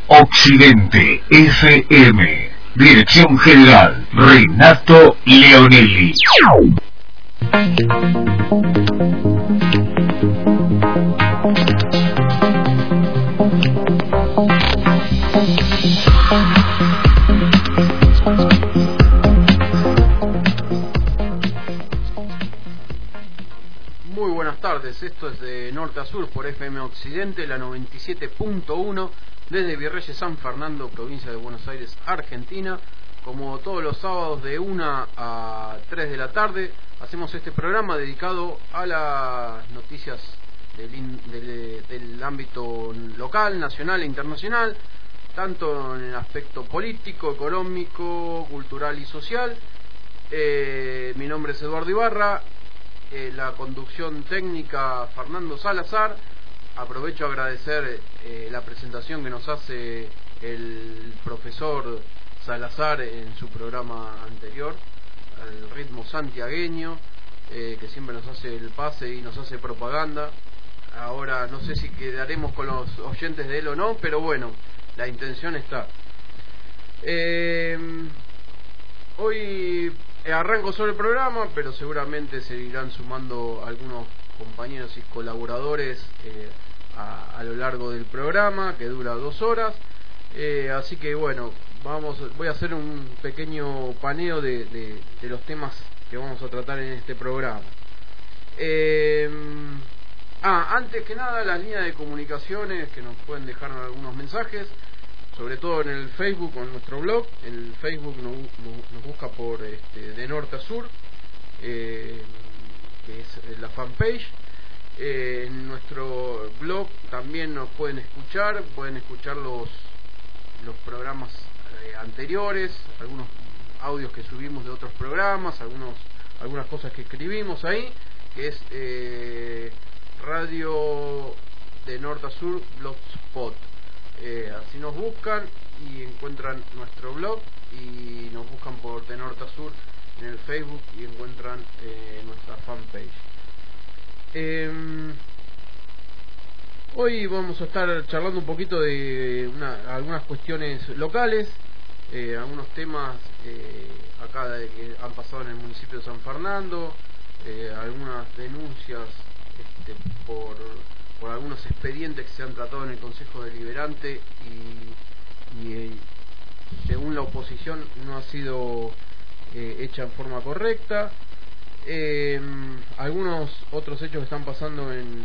Occidente FM. Dirección General Renato Leonelli. Muy buenas tardes, esto es de Norte a Sur por FM Occidente, la 97.1 desde Virreyes San Fernando, provincia de Buenos Aires, Argentina. Como todos los sábados de 1 a 3 de la tarde, hacemos este programa dedicado a las noticias del ámbito local, nacional e internacional, tanto en el aspecto político, económico, cultural y social. Mi nombre es Eduardo Ibarra, la conducción técnica Fernando Salazar. Aprovecho a agradecer la presentación que nos hace el profesor Salazar en su programa anterior, al ritmo santiagueño, que siempre nos hace el pase y nos hace propaganda. Ahora no sé si quedaremos con los oyentes de él o no, pero bueno, la intención está. Hoy arranco sobre el programa, pero seguramente se irán sumando algunos compañeros y colaboradores a lo largo del programa, que dura 2 horas. Así que bueno, voy a hacer un pequeño paneo de los temas que vamos a tratar en este programa. Antes que nada, las líneas de comunicaciones que nos pueden dejar algunos mensajes, sobre todo en el Facebook o en nuestro blog. En el Facebook nos busca por de Norte a Sur, que es la fanpage. En nuestro blog también nos pueden escuchar los programas anteriores, algunos audios que subimos de otros programas, algunas cosas que escribimos ahí, que es Radio de Norte a Sur Blogspot. Así nos buscan y encuentran nuestro blog, y nos buscan por de Norte a Sur en el Facebook y encuentran nuestra fanpage. Hoy vamos a estar charlando un poquito de algunas cuestiones locales, algunos temas acá que han pasado en el municipio de San Fernando, algunas denuncias por algunos expedientes que se han tratado en el Consejo Deliberante y según la oposición no ha sido hecha en forma correcta. Algunos otros hechos que están pasando en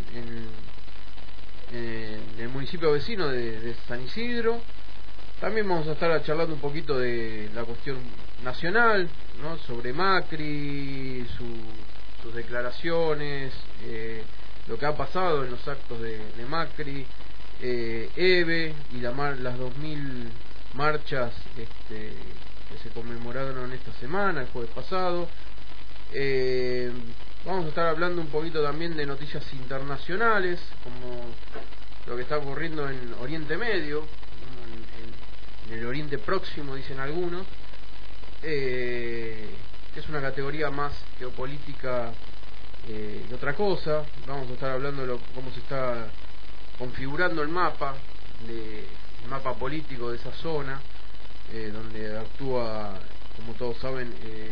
el municipio vecino de San Isidro. También vamos a estar charlando un poquito de la cuestión nacional, ¿no? Sobre Macri, sus declaraciones, lo que ha pasado en los actos de Macri, EVE y las 2000 marchas que se conmemoraron esta semana, el jueves pasado. Vamos a estar hablando un poquito también de noticias internacionales, como lo que está ocurriendo en Oriente Medio, en el Oriente Próximo, dicen algunos, que es una categoría más geopolítica que otra cosa. Vamos a estar hablando de cómo se está configurando el mapa político de esa zona, donde actúa, como todos saben,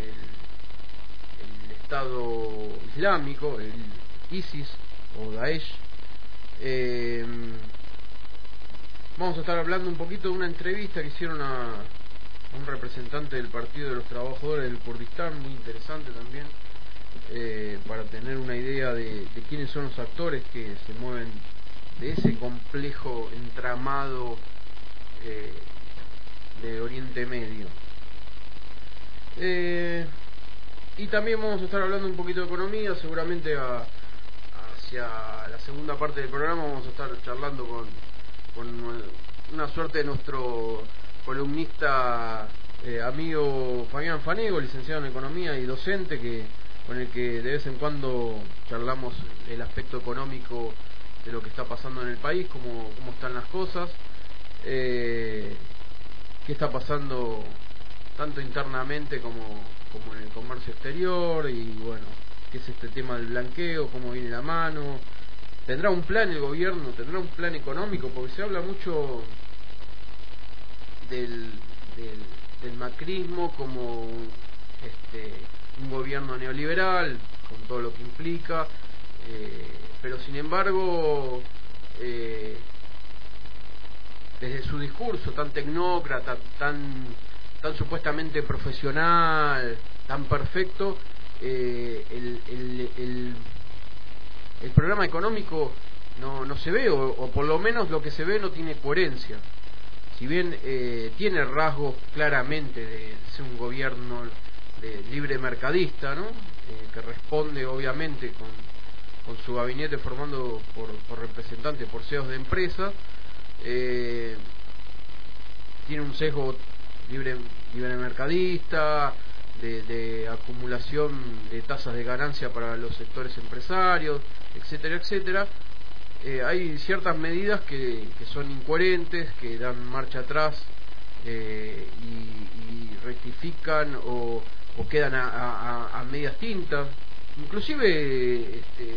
el Estado Islámico, el ISIS o Daesh. Vamos a estar hablando un poquito de una entrevista que hicieron a un representante del Partido de los Trabajadores del Kurdistán, muy interesante también, para tener una idea de quiénes son los actores que se mueven de ese complejo entramado de Oriente Medio. Y también vamos a estar hablando un poquito de economía, seguramente hacia la segunda parte del programa vamos a estar charlando con una suerte de nuestro columnista amigo Fabián Fanego, licenciado en economía y docente, con el que de vez en cuando charlamos el aspecto económico de lo que está pasando en el país, cómo están las cosas, qué está pasando tanto internamente como en el comercio exterior, y bueno, qué es este tema del blanqueo, cómo viene la mano. ¿Tendrá un plan el gobierno? ¿Tendrá un plan económico? Porque se habla mucho del macrismo como un gobierno neoliberal, con todo lo que implica, pero sin embargo, desde su discurso tan tecnócrata, tan supuestamente profesional, tan perfecto, el programa económico no se ve, o por lo menos lo que se ve no tiene coherencia. Si bien tiene rasgos claramente de ser un gobierno de libre mercadista, ¿no? Que responde obviamente con su gabinete formando por representantes, por CEOs de empresas, tiene un sesgo libre mercadista, de acumulación de tasas de ganancia para los sectores empresarios, etcétera, etcétera. Hay ciertas medidas que son incoherentes, que dan marcha atrás y rectifican o quedan a medias tintas. Inclusive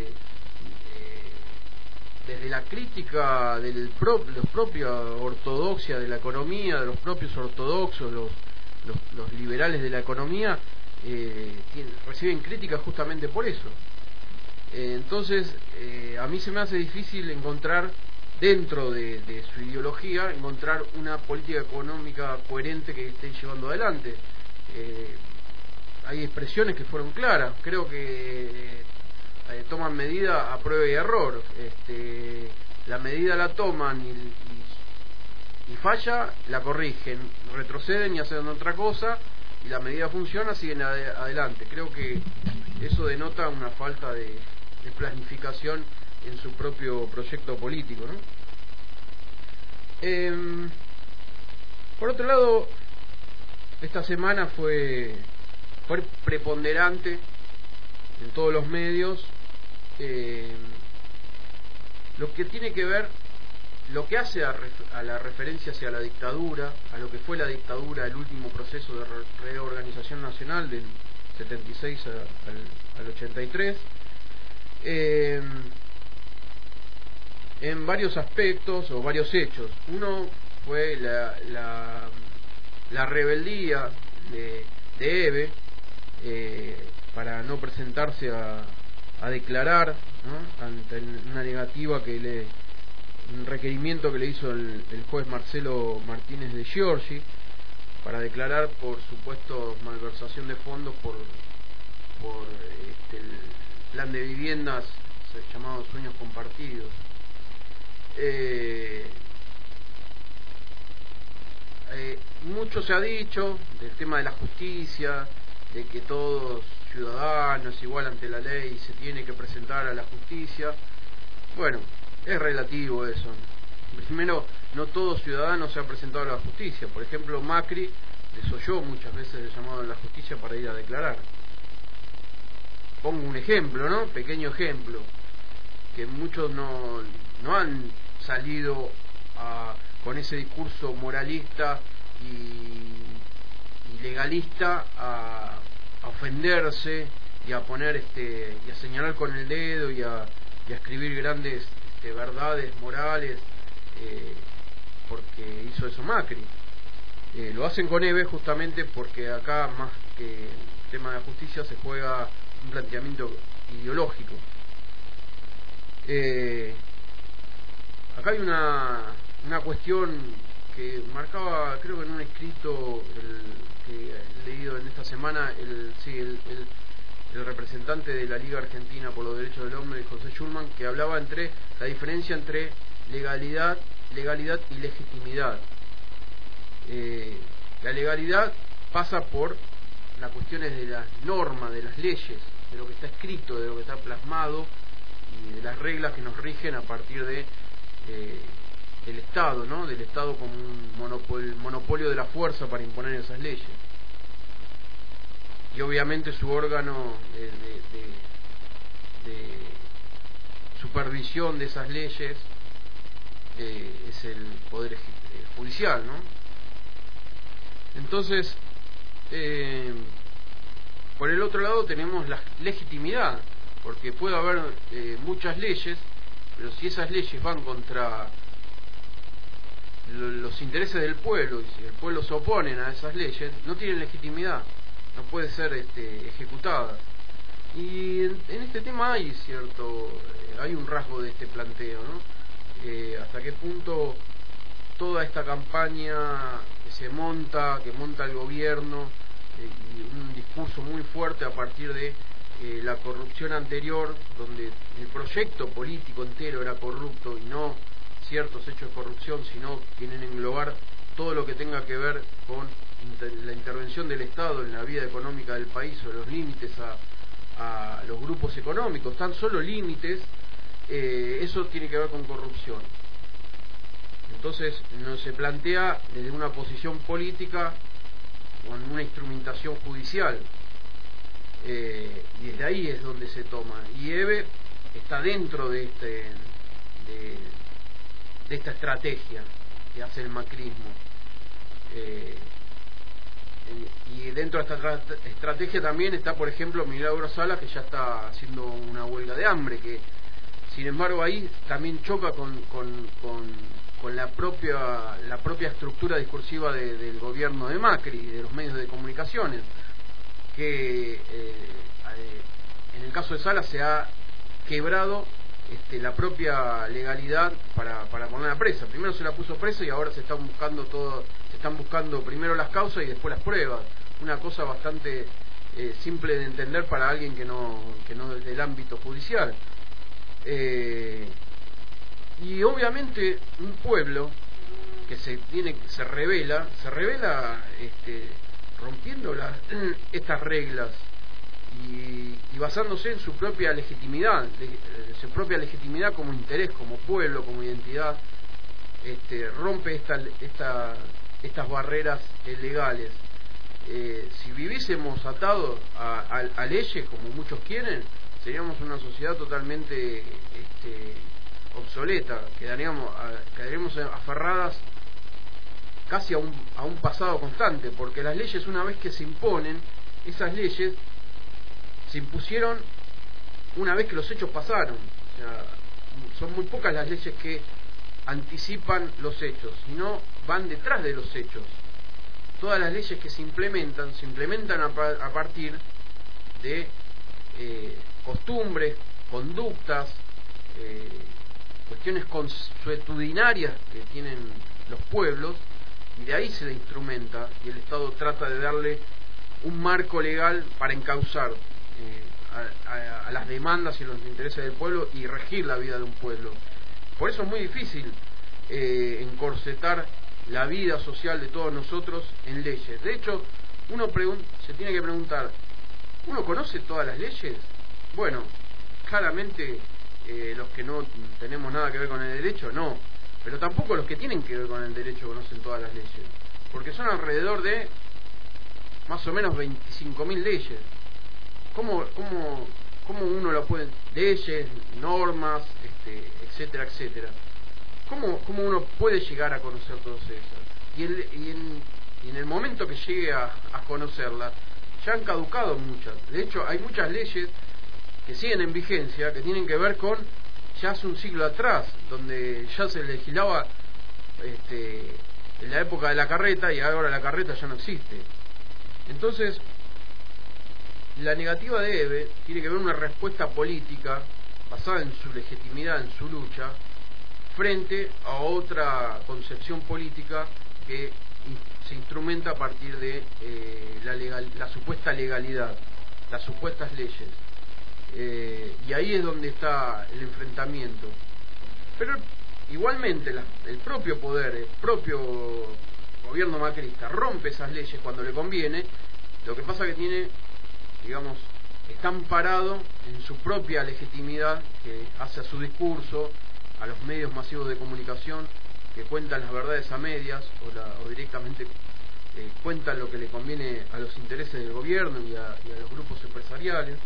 desde la crítica de los propia ortodoxia de la economía, de los propios ortodoxos, los liberales de la economía, reciben críticas justamente por eso. Entonces, a mí se me hace difícil encontrar, dentro de su ideología, encontrar una política económica coherente que estén llevando adelante. Hay expresiones que fueron claras, creo que toman medida a prueba y error. La medida la toman y falla, la corrigen, retroceden y hacen otra cosa, y la medida funciona, siguen adelante. Creo que eso denota una falta de planificación en su propio proyecto político, ¿no? Por otro lado, esta semana fue preponderante en todos los medios lo que tiene que ver, lo que hace a la referencia hacia la dictadura, a lo que fue la dictadura, el último proceso de reorganización nacional del 76 al 83, en varios aspectos o varios hechos. Uno fue la rebeldía de Eve para no presentarse a declarar, ¿no? Ante una negativa un requerimiento que le hizo el juez Marcelo Martínez de Giorgi para declarar por supuesto malversación de fondos por el plan de viviendas llamado Sueños Compartidos. Mucho se ha dicho del tema de la justicia, de que todo ciudadano es igual ante la ley y se tiene que presentar a la justicia. Bueno, es relativo eso. Primero, no todo ciudadano se ha presentado a la justicia. Por ejemplo, Macri desoyó muchas veces el llamado a la justicia para ir a declarar. Pongo un ejemplo, ¿no? Pequeño ejemplo, que muchos no han salido con ese discurso moralista y legalista a ofenderse y a poner y a señalar con el dedo y a escribir grandes verdades morales porque hizo eso Macri. Lo hacen con Eve justamente porque acá, más que el tema de la justicia, se juega un planteamiento ideológico. Acá hay una cuestión que marcaba, creo que en un escrito que he leído en esta semana, el representante de la Liga Argentina por los Derechos del Hombre, José Schulman, que hablaba entre la diferencia entre legalidad y legitimidad. La legalidad pasa por las cuestiones de las normas, de las leyes, de lo que está escrito, de lo que está plasmado y de las reglas que nos rigen a partir de del Estado, ¿no? Del Estado como un monopolio de la fuerza para imponer esas leyes. Y obviamente su órgano de supervisión de esas leyes es el Poder Judicial, ¿no? Entonces, por el otro lado tenemos la legitimidad, porque puede haber muchas leyes, pero si esas leyes van contra los intereses del pueblo, y si el pueblo se oponen a esas leyes, no tienen legitimidad, no puede ser ejecutada. Y en este tema hay hay un rasgo de este planteo, ¿no? Hasta qué punto toda esta campaña que monta el gobierno, y un discurso muy fuerte a partir de la corrupción anterior, donde el proyecto político entero era corrupto y no ciertos hechos de corrupción, sino quieren englobar todo lo que tenga que ver con la intervención del Estado en la vida económica del país, o los límites a los grupos económicos, tan solo límites, eso tiene que ver con corrupción. Entonces no se plantea desde una posición política con una instrumentación judicial, y desde ahí es donde se toma, y EVE está dentro de esta estrategia que hace el macrismo, y dentro de esta estrategia también está, por ejemplo, Milagro Sala, que ya está haciendo una huelga de hambre, que sin embargo ahí también choca con la propia estructura discursiva del gobierno de Macri y de los medios de comunicaciones, que en el caso de Sala se ha quebrado la propia legalidad para ponerla presa. Primero se la puso presa y ahora se están buscando primero las causas y después las pruebas. Una cosa bastante simple de entender para alguien que no es del ámbito judicial. Y obviamente un pueblo que se revela rompiendo estas reglas y basándose en su propia legitimidad, como interés, como pueblo, como identidad, rompe estas barreras legales. Si viviésemos atados a leyes como muchos quieren, seríamos una sociedad totalmente obsoleta, quedaríamos aferradas casi a un pasado constante, porque las leyes, una vez que se imponen, esas leyes se impusieron una vez que los hechos pasaron. O sea, son muy pocas las leyes que anticipan los hechos, sino van detrás de los hechos. Todas las leyes que se implementan a partir de costumbres, conductas, cuestiones consuetudinarias que tienen los pueblos, y de ahí se le instrumenta, y el Estado trata de darle un marco legal para encauzar a las demandas y los intereses del pueblo y regir la vida de un pueblo. Por eso es muy difícil encorsetar la vida social de todos nosotros en leyes. De hecho, uno se tiene que preguntar, ¿uno conoce todas las leyes? Bueno, claramente los que no tenemos nada que ver con el derecho, no. Pero tampoco los que tienen que ver con el derecho conocen todas las leyes, porque son alrededor de más o menos 25.000 leyes. ¿Cómo uno lo puede? Leyes, normas, etcétera, etcétera. ¿Cómo uno puede llegar a conocer todas esas? Y en el momento que llegue a conocerlas, ya han caducado muchas. De hecho, hay muchas leyes que siguen en vigencia, que tienen que ver con ya hace un siglo atrás, donde ya se legislaba en la época de la carreta, y ahora la carreta ya no existe. Entonces, la negativa de EVE tiene que ver una respuesta política basada en su legitimidad, en su lucha, frente a otra concepción política que se instrumenta a partir de la supuesta legalidad, las supuestas leyes. Y ahí es donde está el enfrentamiento. Pero igualmente el propio poder, el propio gobierno macrista rompe esas leyes cuando le conviene. Lo que pasa que está amparado en su propia legitimidad, que hace a su discurso, a los medios masivos de comunicación que cuentan las verdades a medias o directamente cuentan lo que le conviene a los intereses del gobierno y a los grupos empresariales,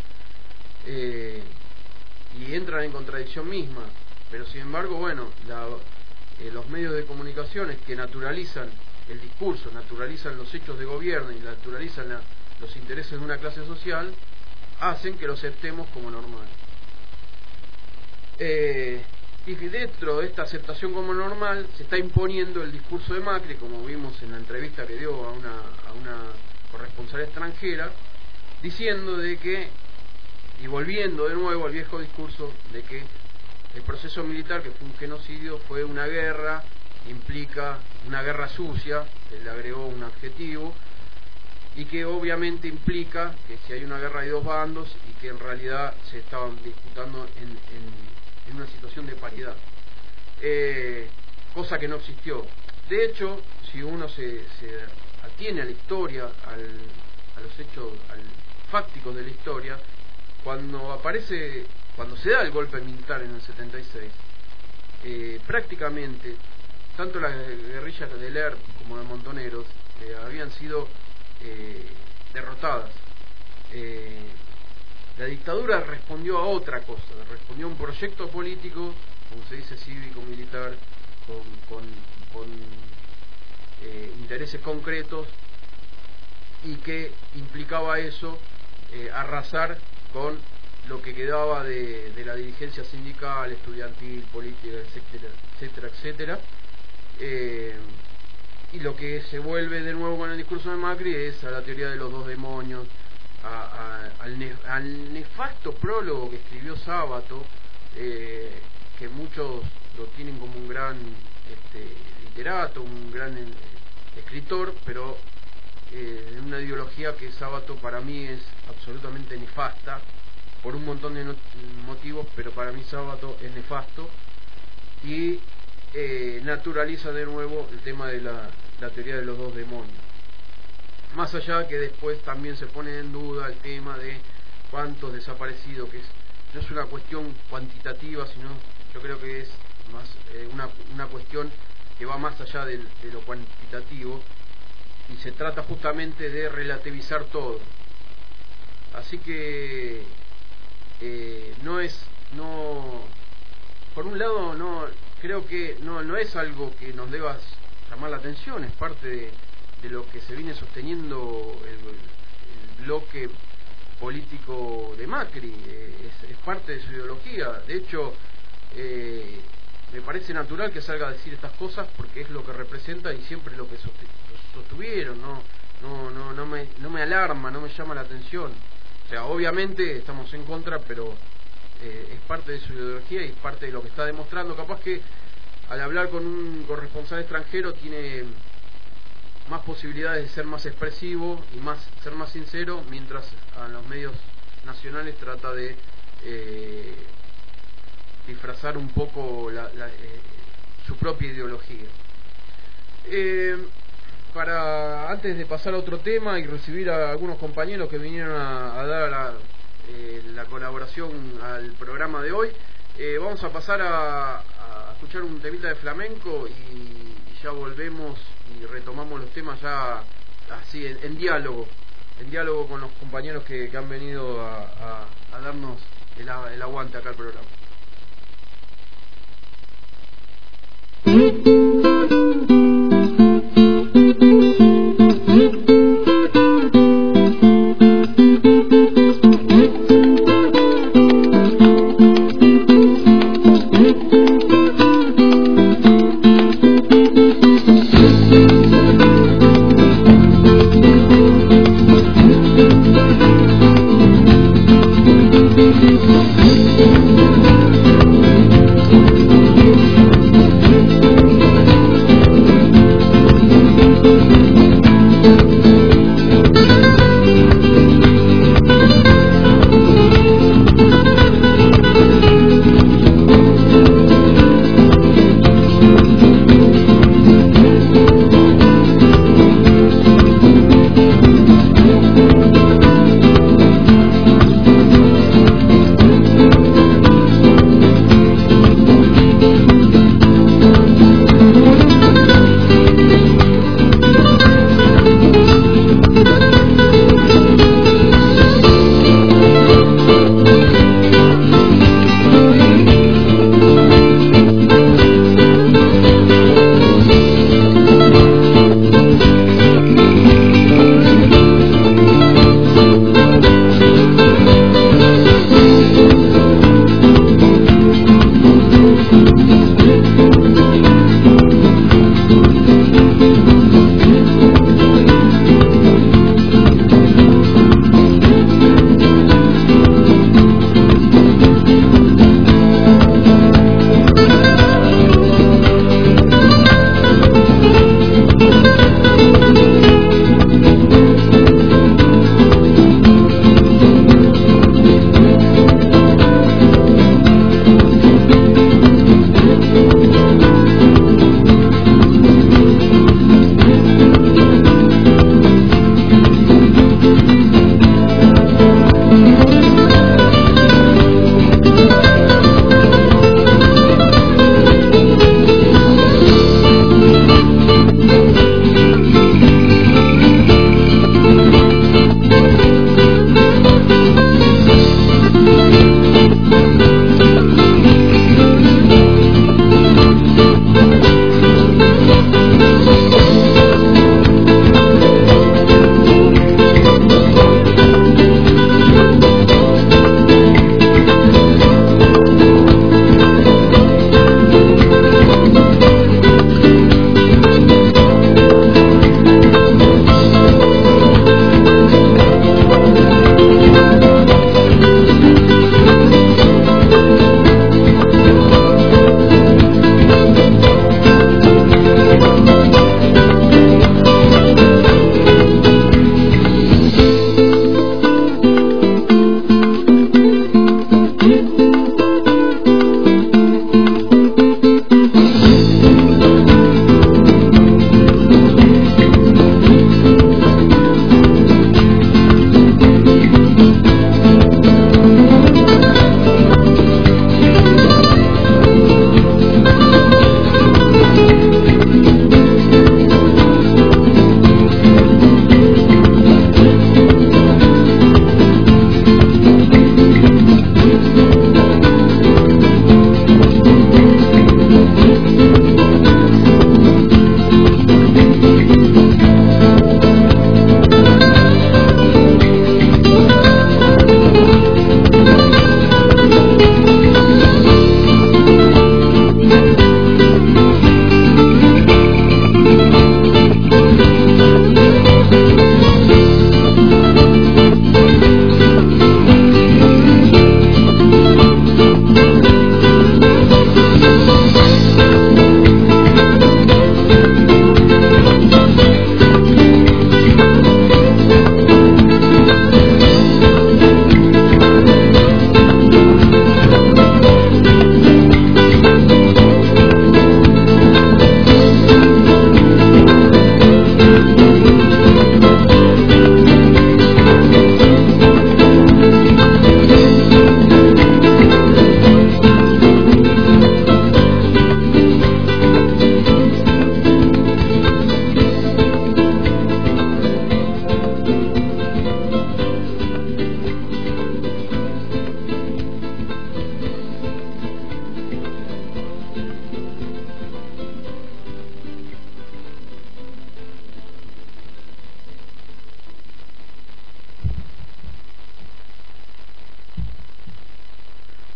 y entran en contradicción misma. Pero sin embargo, los medios de comunicaciones que naturalizan el discurso, naturalizan los hechos de gobierno y naturalizan los intereses de una clase social, hacen que lo aceptemos como normal. Y dentro de esta aceptación como normal se está imponiendo el discurso de Macri, como vimos en la entrevista que dio a una corresponsal extranjera, diciendo de que, y volviendo de nuevo al viejo discurso, de que el proceso militar, que fue un genocidio, fue una guerra, implica una guerra sucia, él le agregó un adjetivo, y que obviamente implica que si hay una guerra hay dos bandos y que en realidad se estaban disputando en una situación de paridad, cosa que no existió. De hecho, si uno se atiene a la historia, a los hechos fácticos de la historia, cuando se da el golpe militar en el 76, prácticamente tanto las guerrillas de Lerp como de Montoneros habían sido derrotadas. La dictadura respondió a otra cosa, respondió a un proyecto político, como se dice, cívico-militar, con intereses concretos, y que implicaba eso, arrasar con lo que quedaba de la dirigencia sindical, estudiantil, política, etcétera. Y lo que se vuelve de nuevo con el discurso de Macri es a la teoría de los dos demonios, al nefasto prólogo que escribió Sábato, que muchos lo tienen como un gran literato, un gran escritor, pero en una ideología que Sábato para mí es absolutamente nefasta, por un montón de motivos, pero para mí Sábato es nefasto, y naturaliza de nuevo el tema de la teoría de los dos demonios. Más allá que después también se pone en duda el tema de cuántos desaparecidos, que no es una cuestión cuantitativa, sino yo creo que es más una cuestión que va más allá de lo cuantitativo, y se trata justamente de relativizar todo. Así que por un lado creo que no es algo que nos deba llamar la atención, es parte de lo que se viene sosteniendo el bloque político de Macri, es parte de su ideología. De hecho, me parece natural que salga a decir estas cosas porque es lo que representa y siempre lo que sostuvieron. No me alarma, no me llama la atención. O sea, obviamente estamos en contra, pero es parte de su ideología y es parte de lo que está demostrando. Capaz que al hablar con un corresponsal extranjero tiene más posibilidades de ser más expresivo y ser más sincero, mientras a los medios nacionales trata de disfrazar un poco su propia ideología. Antes de pasar a otro tema y recibir a algunos compañeros que vinieron a dar la colaboración al programa de hoy, vamos a pasar a escuchar un temita de flamenco y ya volvemos y retomamos los temas ya así en diálogo con los compañeros que han venido a darnos el aguante acá al programa.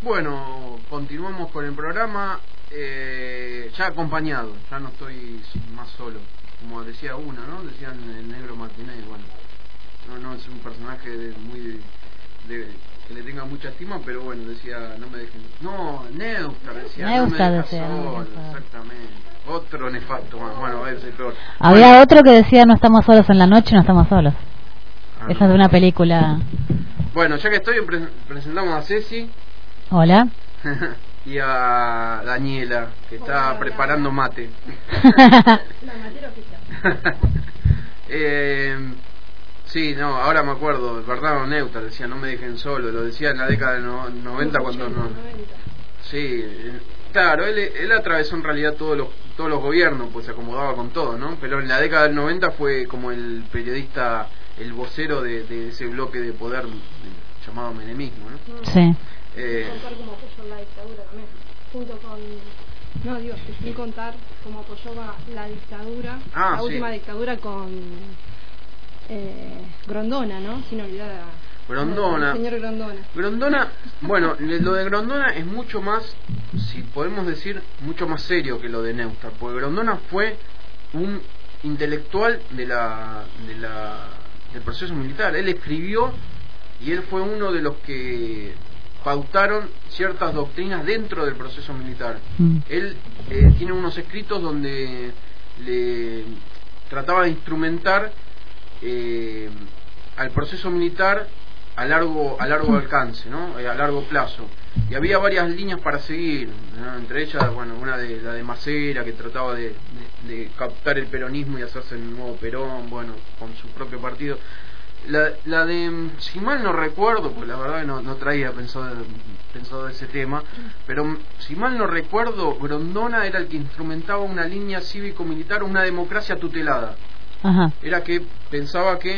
Bueno, continuamos con el programa, ya acompañado, ya no estoy más solo, como decía uno, ¿no? Decían el negro Martínez, bueno, no es un personaje que le tenga mucha estima, pero bueno, decía, no me dejen, no, Neusta decía, Neusta no me decía, dejes solo, exactamente, otro nefasto más, bueno, ese es peor. Había Bueno, otro que decía, no estamos solos en la noche, no estamos solos. Esa es de una película. Bueno, ya que estoy, presentamos a Ceci. Hola. Y a Daniela, que está preparando mate. La matera oficial. Sí, no, ahora me acuerdo, verdad, Neuta decía, no me dejen solo, lo decía en la década del 90 cuando no. Sí, claro, él atravesó en realidad todos los gobiernos, pues se acomodaba con todo, ¿no? Pero en la década del 90 fue como el periodista, el vocero de ese bloque de poder llamado menemismo, ¿no? Sí. Contar cómo apoyó la dictadura también, junto con... No, digo, sin contar cómo apoyó la dictadura, la última dictadura con Grondona, ¿no? Sin olvidar a... Grondona. El señor Grondona. Grondona, bueno, lo de Grondona es mucho más, si podemos decir, mucho más serio que lo de Neusta, porque Grondona fue un intelectual del proceso militar. Él escribió y él fue uno de los que pautaron ciertas doctrinas dentro del proceso militar. Él tiene unos escritos donde le trataba de instrumentar al proceso militar a largo alcance, ¿no? A largo plazo. Y había varias líneas para seguir, ¿no? Entre ellas, bueno, una de la de Macera, que trataba de captar el peronismo y hacerse el nuevo Perón, bueno, con su propio partido. La de, si mal no recuerdo, pues la verdad que no traía pensado ese tema, pero si mal no recuerdo, Grondona era el que instrumentaba una línea cívico-militar, una democracia tutelada. Ajá. Era que pensaba que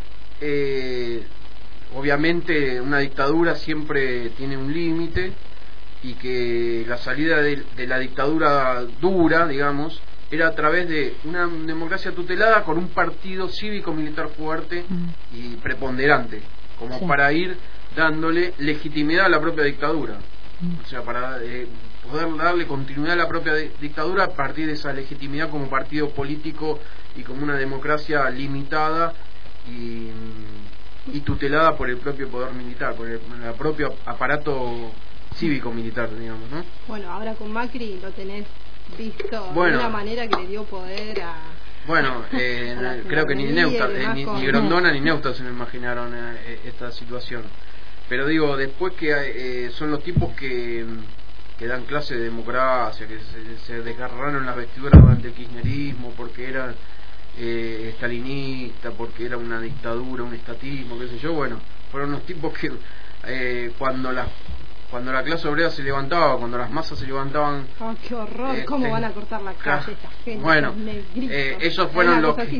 obviamente una dictadura siempre tiene un límite y que la salida de la dictadura dura, digamos, era a través de una democracia tutelada con un partido cívico-militar fuerte y preponderante, como para ir dándole legitimidad a la propia dictadura. O sea, para poder darle continuidad a la propia dictadura a partir de esa legitimidad como partido político y como una democracia limitada y tutelada por el propio poder militar, por el propio aparato cívico-militar, digamos, ¿no? Bueno, ahora con Macri lo tenés visto de una manera que le dio poder a... Bueno, creo que ni Neusta, ni Grondona ni Neusta se me imaginaron esta situación. Pero digo, después que son los tipos que dan clase de democracia, que se desgarraron las vestiduras durante el kirchnerismo porque eran estalinista, porque era una dictadura, un estatismo, qué sé yo, bueno, fueron los tipos que cuando la clase obrera se levantaba, cuando las masas se levantaban... ¡Oh, qué horror! ¿Cómo van a cortar la calle esta gente? Bueno, esos fueron los que...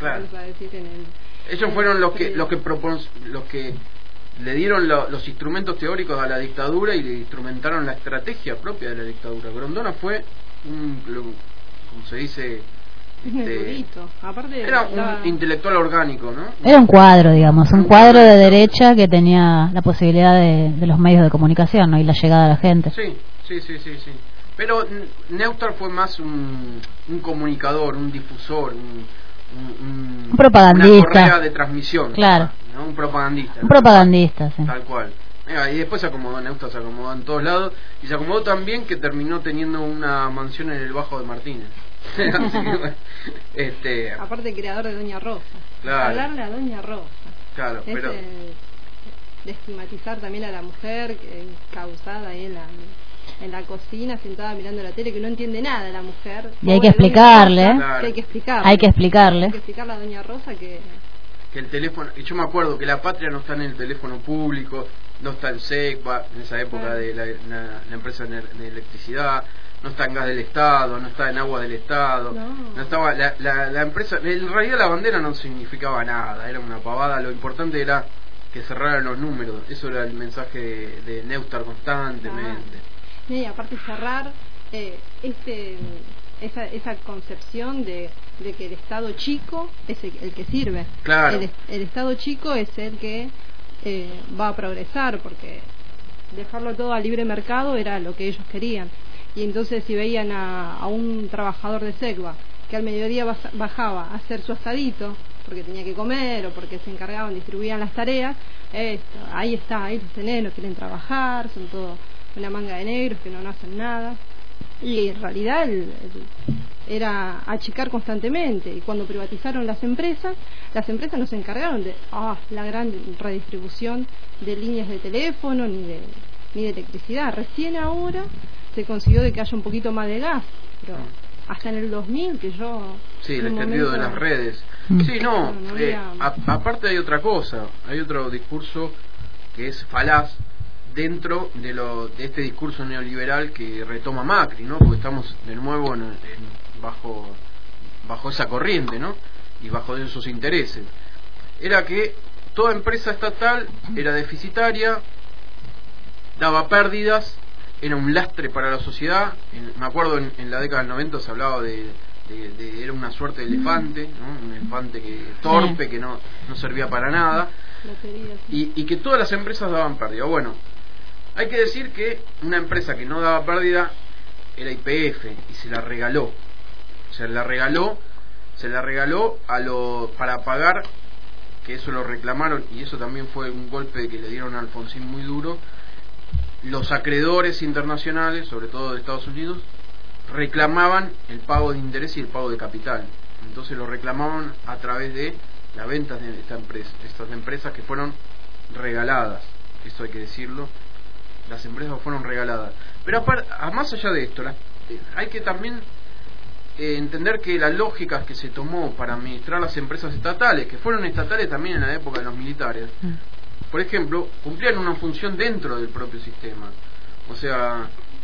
Ellos fueron los que le dieron los instrumentos teóricos a la dictadura y le instrumentaron la estrategia propia de la dictadura. Grondona fue como se dice... Aparte era un intelectual orgánico, ¿no? Era un cuadro, digamos, un cuadro de derecha que tenía la posibilidad de los medios de comunicación, ¿no? Y la llegada a la gente. Sí. Pero Neusta fue más un comunicador, un difusor, un propagandista. Una correa de transmisión. Claro. ¿No? Un propagandista. Un propagandista, sí. Tal cual. Y después se acomodó, Neusta se acomodó en todos lados. Y se acomodó también que terminó teniendo una mansión en el Bajo de Martínez. Así que, aparte creador de Doña Rosa. Claro. Hablarle a Doña Rosa. Claro, pero... de estigmatizar también a la mujer causada ahí en la cocina, sentada mirando la tele, que no entiende nada la mujer. Y hay que explicarle. Claro. Hay que explicarle. Hay que explicarle a Doña Rosa que el teléfono, y yo me acuerdo que la patria no está en el teléfono público, no está en SECBA, en esa época de la empresa de electricidad, no está en gas del Estado, no está en agua del Estado, no estaba la empresa, en realidad la bandera no significaba nada, era una pavada, lo importante era que cerraran los números, eso era el mensaje de Neusta constantemente. Y aparte cerrar esa concepción de que el Estado chico es el que sirve. Claro. El Estado chico es el que va a progresar, porque dejarlo todo a libre mercado era lo que ellos querían. Y entonces si veían a un trabajador de Segva que al mediodía bajaba a hacer su asadito porque tenía que comer o porque se encargaban, distribuían las tareas, ahí los tenés, no quieren trabajar, son todo una manga de negros que no hacen nada. Y en realidad era achicar constantemente. Y cuando privatizaron las empresas no se encargaron de la gran redistribución de líneas de teléfono ni de electricidad. Recién ahora se consiguió de que haya un poquito más de gas, pero hasta en el 2000 que yo... Sí, el extendido de las redes. Sí, no, aparte hay otra cosa, hay otro discurso que es falaz dentro de este discurso neoliberal que retoma Macri, ¿no? Porque estamos de nuevo bajo esa corriente, ¿no? Y bajo esos intereses. Era que toda empresa estatal era deficitaria, daba pérdidas, era un lastre para la sociedad. Me acuerdo en la década del 90 se hablaba era una suerte de elefante, ¿no? Un elefante torpe que no servía para nada, y que todas las empresas daban pérdida. Bueno, hay que decir que una empresa que no daba pérdida era YPF, y se la regaló para pagar, que eso lo reclamaron, y eso también fue un golpe que le dieron a Alfonsín muy duro. Los acreedores internacionales, sobre todo de Estados Unidos, reclamaban el pago de interés y el pago de capital. Entonces lo reclamaban a través de la venta de estas empresas que fueron regaladas. Eso hay que decirlo. Las empresas fueron regaladas. Pero más allá de esto, hay que también entender que la lógica que se tomó para administrar las empresas estatales, que fueron estatales también en la época de los militares, por ejemplo, cumplían una función dentro del propio sistema. O sea,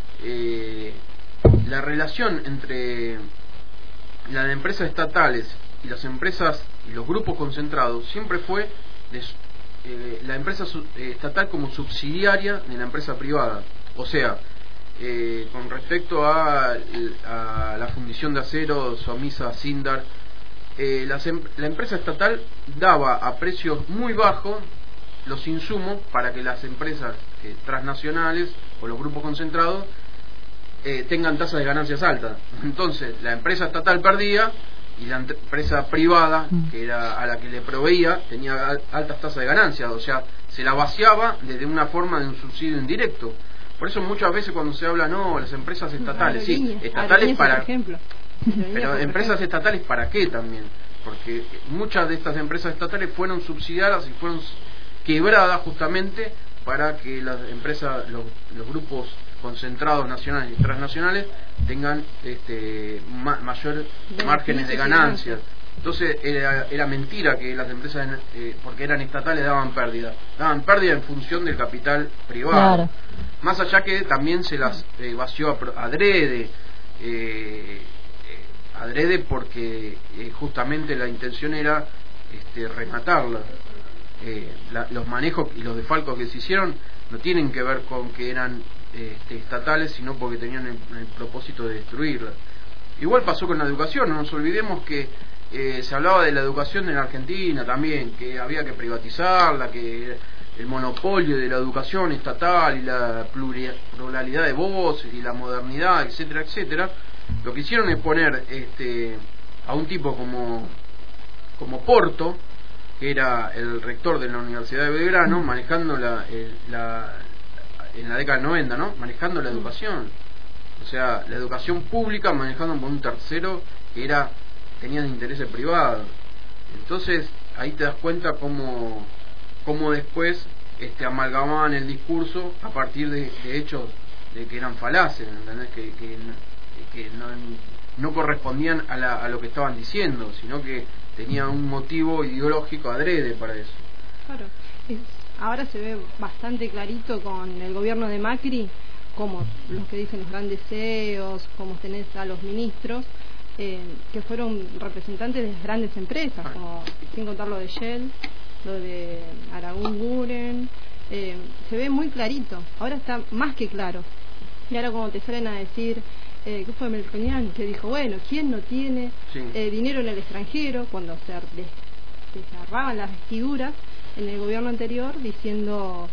la relación entre las empresas estatales y las empresas y los grupos concentrados siempre fue la empresa estatal como subsidiaria de la empresa privada. O sea, con respecto a la fundición de acero, Somisa, Sindar, la empresa estatal daba a precios muy bajos los insumos para que las empresas transnacionales o los grupos concentrados tengan tasas de ganancias altas. Entonces la empresa estatal perdía y la empresa privada, que era a la que le proveía, tenía altas tasas de ganancias. O sea, se la vaciaba desde una forma de un subsidio indirecto. Por eso muchas veces cuando se habla, las empresas estatales, estatales para... ejemplo. Pero empresas estatales ¿para qué también? Porque muchas de estas empresas estatales fueron subsidiadas y fueron quebradas justamente para que las empresas, los grupos concentrados nacionales y transnacionales tengan mayor márgenes de ganancias. Entonces era mentira que las empresas, porque eran estatales, daban pérdida en función del capital privado. Claro. Más allá que también se las vació adrede porque justamente la intención era rematarla. Los manejos y los desfalcos que se hicieron no tienen que ver con que eran estatales, sino porque tenían el propósito de destruirla. Igual pasó con la educación. No nos olvidemos que se hablaba de la educación en Argentina también, que había que privatizarla, que el monopolio de la educación estatal y la pluralidad de voces y la modernidad, etcétera, etcétera. Lo que hicieron es poner a un tipo como Porto, que era el rector de la Universidad de Belgrano, manejando en la década del 90, ¿no? Manejando la educación. O sea, la educación pública manejando por un tercero que tenía intereses privados. Entonces, ahí te das cuenta cómo después amalgamaban el discurso a partir de hechos de que eran falaces, ¿entendés? Que no correspondían a lo que estaban diciendo, sino que tenía un motivo ideológico adrede para eso. Claro, ahora se ve bastante clarito con el gobierno de Macri, como los que dicen los grandes CEOs, como tenés a los ministros, que fueron representantes de grandes empresas, como, sin contar lo de Shell, lo de Aragón Guren, se ve muy clarito, ahora está más que claro. Y ahora cuando te salen a decir... ¿qué fue Melconian? Que dijo, bueno, ¿quién no tiene dinero en el extranjero? Cuando se agarraban las vestiduras en el gobierno anterior diciendo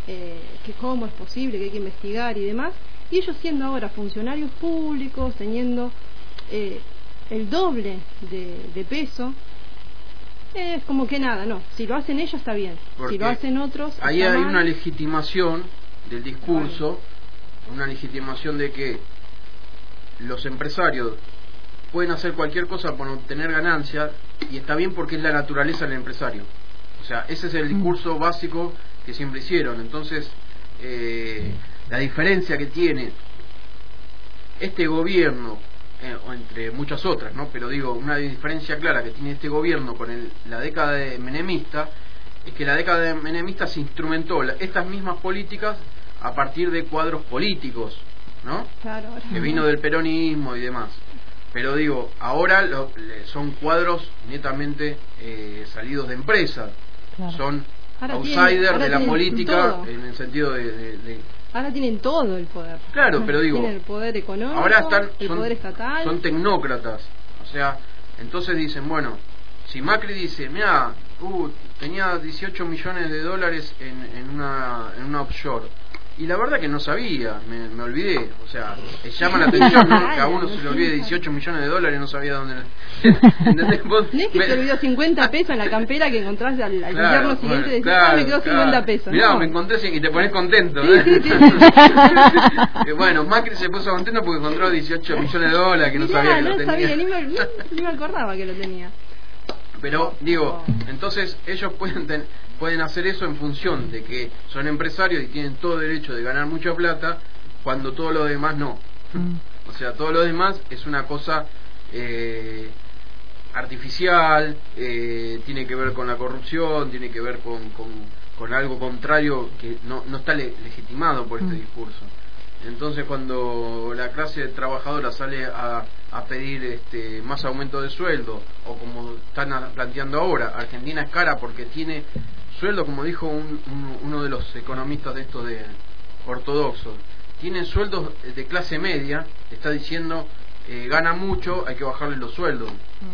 que cómo es posible, que hay que investigar y demás, y ellos siendo ahora funcionarios públicos, teniendo el doble de peso, es como que nada, no, si lo hacen ellos está bien, porque si lo hacen otros ahí está hay mal. una legitimación del discurso, una legitimación de que los empresarios pueden hacer cualquier cosa por obtener ganancias, y está bien porque es la naturaleza del empresario. O sea, ese es el discurso básico que siempre hicieron. Entonces, la diferencia que tiene este gobierno, o entre muchas otras, ¿no? Pero digo, una diferencia clara que tiene este gobierno con la década de menemista, es que la década de menemista se instrumentó estas mismas políticas a partir de cuadros políticos, ¿no? Claro, Que vino del peronismo y demás. Pero digo, ahora son cuadros netamente salidos de empresas, Claro. son Ahora outsiders de la tienen política todo. en el sentido de Ahora tienen todo el poder. Claro, pero digo, Tienen el poder económico, ahora el poder estatal. son tecnócratas. O sea, entonces dicen, bueno, si Macri dice, mira, tenía 18 millones de dólares en una offshore, y la verdad que no sabía, me olvidé. O sea, llama la atención, ¿no? Que a uno se le olvide 18 millones de dólares y no sabía dónde. ¿Entendés? Vos, No es que se olvidó 50 pesos en la campera que encontraste al Claro, invierno siguiente, bueno, y decís, claro, me quedó 50 pesos. Mirá, No. me encontré y te pones contento. Sí, ¿eh? sí, sí. Bueno, Macri se puso contento porque encontró 18 millones de dólares que no Mirá, sabía que lo no tenía. sabía, ni me acordaba que lo tenía. Pero digo, entonces ellos pueden hacer eso en función de que son empresarios y tienen todo derecho de ganar mucha plata, cuando todo lo demás no. O sea, todo lo demás es una cosa artificial, tiene que ver con la corrupción, tiene que ver con algo contrario que no está legitimado por este discurso. Entonces, cuando la clase trabajadora sale a pedir más aumento de sueldo, o como están planteando ahora, Argentina es cara porque tiene sueldo, como dijo uno de los economistas de estos de ortodoxos, tienen sueldos de clase media, está diciendo gana mucho, hay que bajarle los sueldos.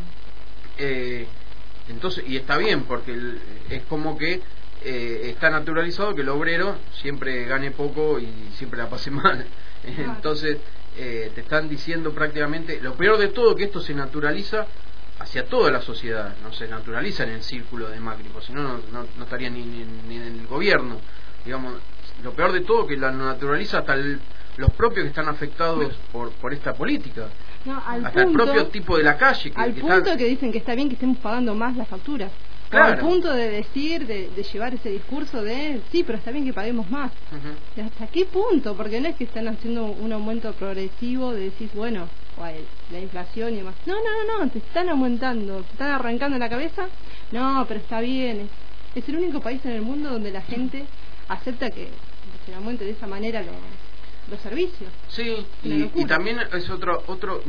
Entonces, y está bien, porque es como que está naturalizado que el obrero siempre gane poco y siempre la pase mal. Entonces te están diciendo prácticamente, lo peor de todo, que esto se naturaliza hacia toda la sociedad, no se naturaliza en el círculo de Macri, porque si no estaría ni en el gobierno. Digamos, lo peor de todo, que la naturaliza hasta los propios que están afectados por esta política. No, hasta el propio tipo de la calle al punto que dicen que está bien que estemos pagando más las facturas. Claro. Al punto de decir, de llevar ese discurso de sí, pero está bien que paguemos más. ¿Y hasta qué punto? Porque no es que están haciendo un aumento progresivo de decir, bueno, la inflación y demás. No, te están aumentando, te están arrancando la cabeza. No, pero está bien. Es el único país en el mundo donde la gente acepta que se aumente de esa manera los servicios. Sí, y también es otro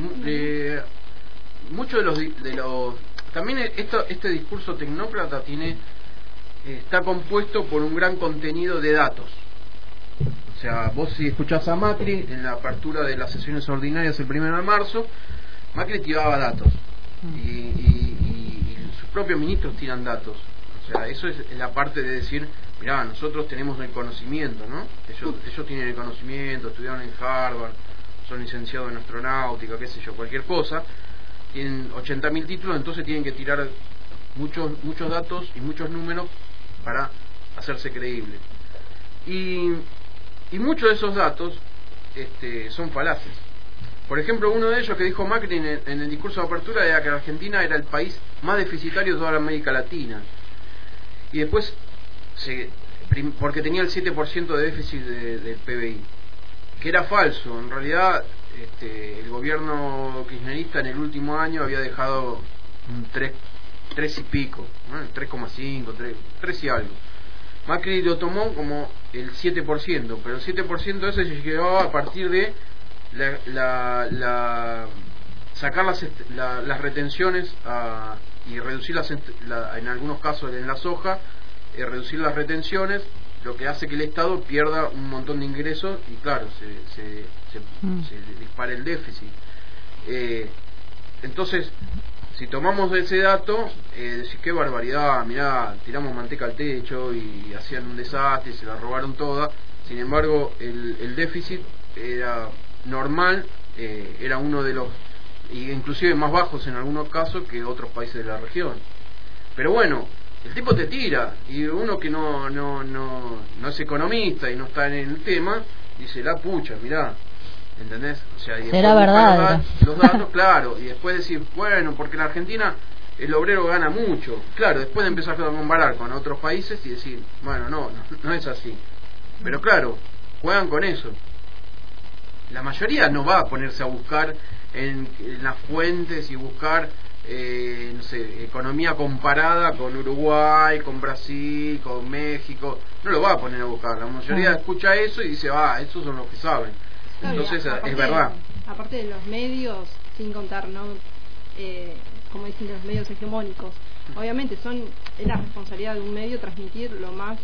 muchos de los también este discurso tecnócrata está compuesto por un gran contenido de datos. O sea, vos si escuchás a Macri en la apertura de las sesiones ordinarias el 1 de marzo, Macri tiraba datos y sus propios ministros tiran datos. O sea, eso es la parte de decir, mirá, nosotros tenemos el conocimiento, ¿no? Ellos tienen el conocimiento, estudiaron en Harvard, son licenciados en astronáutica, qué sé yo, cualquier cosa, tienen 80.000 títulos, entonces tienen que tirar muchos datos y muchos números para hacerse creíbles. Y muchos de esos datos son falaces. Por ejemplo, uno de ellos que dijo Macri en el discurso de apertura era que Argentina era el país más deficitario de toda la América Latina. Y después, porque tenía el 7% de déficit del PBI, que era falso. En realidad, el gobierno kirchnerista en el último año había dejado un 3 y pico, ¿no? 3,5, 3 y algo. Macri lo tomó como el 7%, pero el 7% ese llegaba a partir de sacar las retenciones y reducirlas en algunos casos en la soja, reducir las retenciones, lo que hace que el Estado pierda un montón de ingresos y claro, se dispara el déficit. Entonces si tomamos ese dato, decís qué barbaridad, mirá, tiramos manteca al techo y hacían un desastre y se la robaron toda. Sin embargo, el déficit era normal, era uno de los, inclusive más bajos en algunos casos que otros países de la región. Pero bueno, el tipo te tira, y uno que no es economista y no está en el tema, dice, la pucha, mirá, ¿entendés? O sea, y será verdad. Los datos, claro, y después decir, bueno, porque en Argentina el obrero gana mucho. Claro, después empezar a comparar con otros países y decir, bueno, no es así. Pero claro, juegan con eso. La mayoría no va a ponerse a buscar en las fuentes y buscar, no sé, economía comparada con Uruguay, con Brasil, con México. No lo va a poner a buscar. La mayoría escucha eso y dice, esos son los que saben. Entonces, es verdad. Aparte de los medios, sin contar, ¿no? Como dicen, los medios hegemónicos. Obviamente es la responsabilidad de un medio transmitir lo más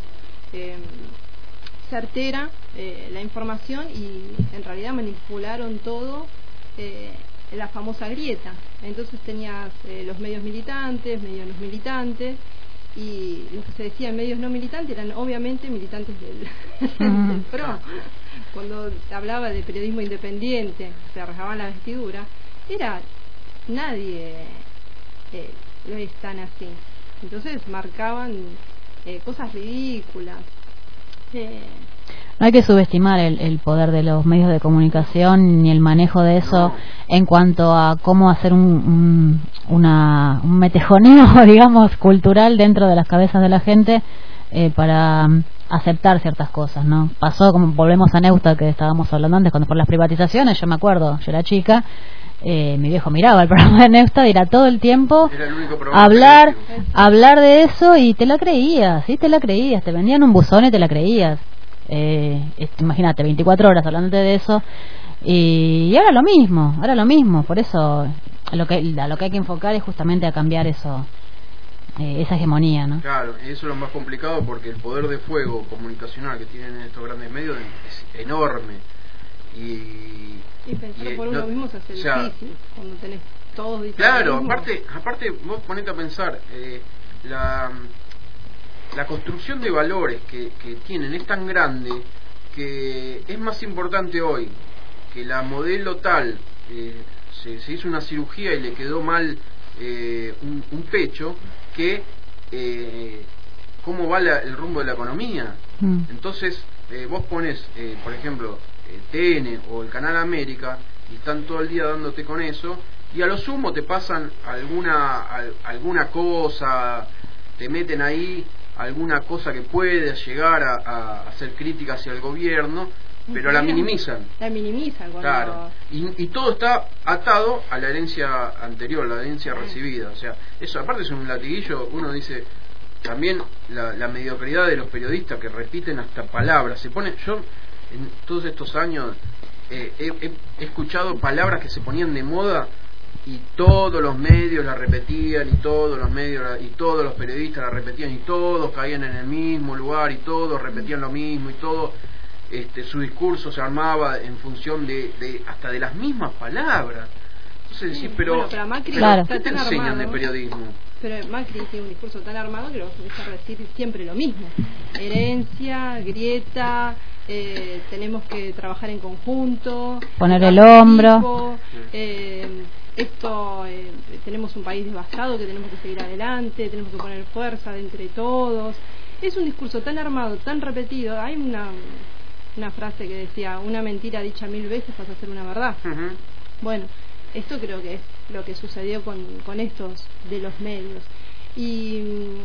certera la información, y en realidad manipularon todo, la famosa grieta. Entonces tenías los medios militantes, medios no militantes, y los que se decían medios no militantes eran obviamente militantes del PRO. Cuando hablaba de periodismo independiente, se rasgaban la vestidura, nadie lo es tan así. Entonces marcaban cosas ridículas. No hay que subestimar el poder de los medios de comunicación ni el manejo de eso en cuanto a cómo hacer un metejoneo, digamos, cultural dentro de las cabezas de la gente para aceptar ciertas cosas, ¿no? Pasó, como volvemos a Neustadt, que estábamos hablando antes, cuando por las privatizaciones, yo me acuerdo, yo era chica, mi viejo miraba el programa de Neustadt y era todo el tiempo hablar de eso, y te la creías, te vendían un buzón y te la creías. Imagínate, 24 horas hablándote de eso, y ahora lo mismo, por eso a lo que hay que enfocar es justamente a cambiar eso, esa hegemonía, ¿no? Claro, eso es lo más complicado, porque el poder de fuego comunicacional que tienen estos grandes medios es enorme, y pensar por uno mismo se hace difícil cuando tenés todos diferentes. Claro, aparte vos ponete a pensar, la construcción de valores que tienen es tan grande que es más importante hoy que la modelo tal se hizo una cirugía y le quedó mal un pecho, que cómo va el rumbo de la economía. Entonces vos pones, por ejemplo, TN o el Canal América, y están todo el día dándote con eso, y a lo sumo te pasan alguna cosa, te meten ahí alguna cosa que puede llegar a hacer crítica hacia el gobierno, pero la minimizan. Claro. Y todo está atado a la herencia anterior, la herencia recibida. O sea, eso aparte es un latiguillo. Uno dice también la mediocridad de los periodistas que repiten hasta palabras. Yo en todos estos años he escuchado palabras que se ponían de moda y todos los medios la repetían, y todos los medios y todos los periodistas la repetían, y todos caían en el mismo lugar, y todos repetían lo mismo, y todo su discurso se armaba en función de hasta de las mismas palabras. Entonces decís, pero Macri ¿qué te enseñan de periodismo? Pero Macri tiene un discurso tan armado que lo vas a dejar decir siempre lo mismo: herencia, grieta, tenemos que trabajar en conjunto, poner el hombro, tenemos un país devastado que tenemos que seguir adelante, tenemos que poner fuerza de entre todos. Es un discurso tan armado, tan repetido. Hay una frase que decía: una mentira dicha 1000 veces pasa a ser una verdad. Bueno, esto creo que es lo que sucedió con estos de los medios, y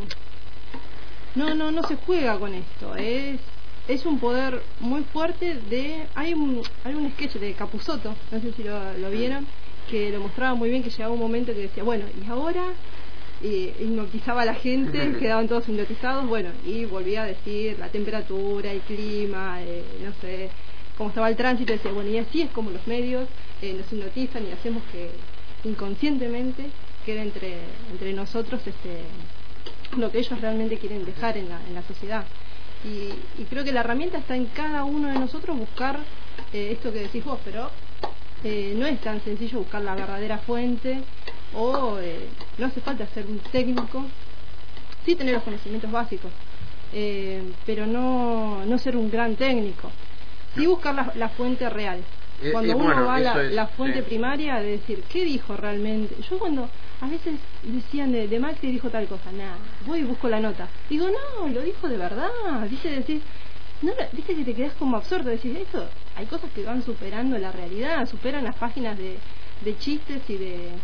no se juega con esto. Es un poder muy fuerte. Hay un sketch de Capusotto, no sé si lo vieron, que lo mostraba muy bien, que llegaba un momento que decía, bueno, y ahora hipnotizaba a la gente, quedaban todos hipnotizados, bueno, y volvía a decir la temperatura, el clima, no sé, cómo estaba el tránsito, decía, bueno, y así es como los medios nos hipnotizan y hacemos que inconscientemente quede entre nosotros lo que ellos realmente quieren dejar en la sociedad. Y creo que la herramienta está en cada uno de nosotros buscar esto que decís vos, pero no es tan sencillo buscar la verdadera fuente, o no hace falta ser un técnico, sí tener los conocimientos básicos, pero no ser un gran técnico, sí buscar la fuente real. Cuando uno va a la fuente primaria, de decir, ¿qué dijo realmente? Yo cuando a veces decían de Macri dijo tal cosa, nada, voy y busco la nota, digo, no, lo dijo de verdad, decís, no, viste que te quedás como absorto, decís, esto, hay cosas que van superando la realidad, superan las páginas de chistes y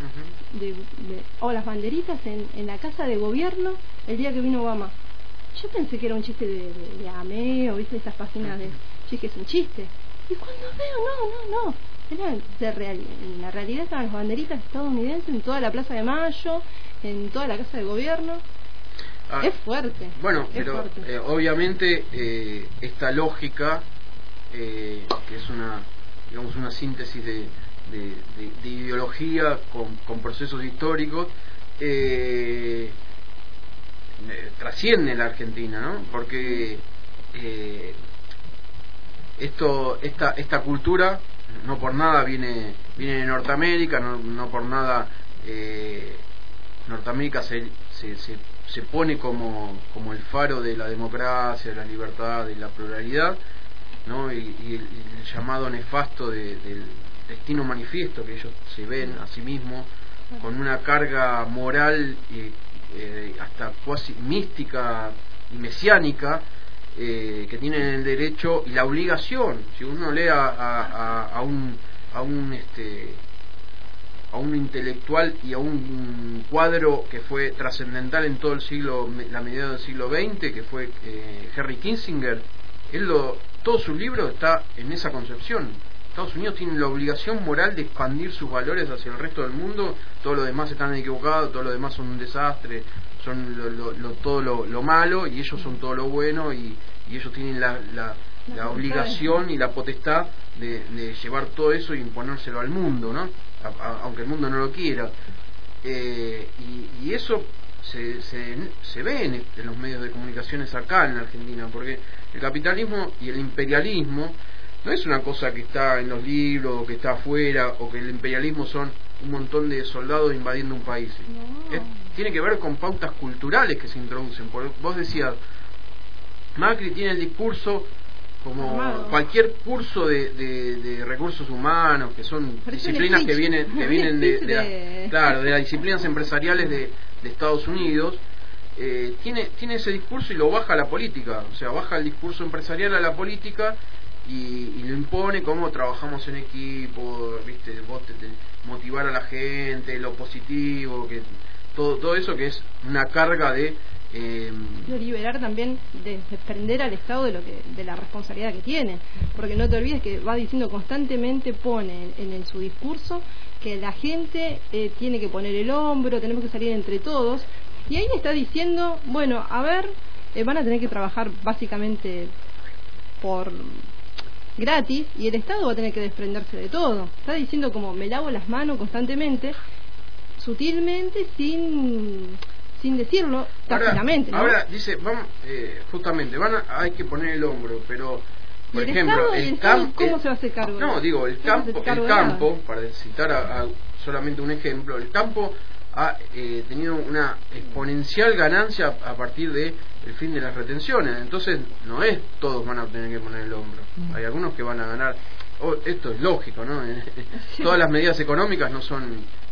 o las banderitas en la casa de gobierno el día que vino Obama. Yo pensé que era un chiste de AME, o viste esas páginas de que es un chiste, y cuando veo, no, en la realidad estaban las banderitas estadounidenses en toda la Plaza de Mayo, en toda la casa de gobierno. Es fuerte. Bueno, pero fuerte. Obviamente esta lógica, que es una síntesis de ideología con procesos históricos, trasciende la Argentina, ¿no? Porque esta cultura no por nada viene de Norteamérica, no por nada Norteamérica se pone como el faro de la democracia, de la libertad, de la pluralidad, ¿no? Y el llamado nefasto del destino manifiesto, que ellos se ven a sí mismos con una carga moral hasta cuasi mística y mesiánica, que tienen el derecho y la obligación. Si uno lee a un intelectual y a un cuadro que fue trascendental en todo el siglo, la mediados del siglo XX, que fue Henry Kissinger, todo su libro está en esa concepción. Estados Unidos tiene la obligación moral de expandir sus valores hacia el resto del mundo. Todos los demás están equivocados, todos los demás son un desastre, son todo lo malo, y ellos son todo lo bueno, y ellos tienen la obligación y la potestad de llevar todo eso y imponérselo al mundo, ¿no? Aunque el mundo no lo quiera. Y eso se ve en los medios de comunicaciones acá en la Argentina, porque el capitalismo y el imperialismo no es una cosa que está en los libros o que está afuera, o que el imperialismo son un montón de soldados invadiendo un país. No. Tiene que ver con pautas culturales que se introducen. Vos decías, Macri tiene el discurso como cualquier curso de recursos humanos, que son disciplinas que vienen de las disciplinas empresariales de Estados Unidos. Tiene ese discurso y lo baja a la política, o sea, baja el discurso empresarial a la política y lo impone como trabajamos en equipo, viste, vos te motivar a la gente, lo positivo, que todo eso que es una carga de liberar también, de desprender al Estado de la responsabilidad que tiene, porque no te olvides que va diciendo constantemente, pone en su discurso que la gente tiene que poner el hombro, tenemos que salir entre todos, y ahí le está diciendo, bueno, a ver, van a tener que trabajar básicamente por gratis, y el Estado va a tener que desprenderse de todo. Está diciendo como me lavo las manos constantemente, sutilmente, sin decirlo tácticamente, ¿no? Ahora dice, vamos, justamente, hay que poner el hombro, pero por ejemplo, el campo, ¿cómo se va a hacer cargo? No, digo, el campo, para citar solamente un ejemplo, el campo ha tenido una exponencial ganancia a partir de el fin de las retenciones. Entonces no es todos van a tener que poner el hombro, hay algunos que van a ganar. Esto es lógico, ¿no? Todas las medidas económicas no son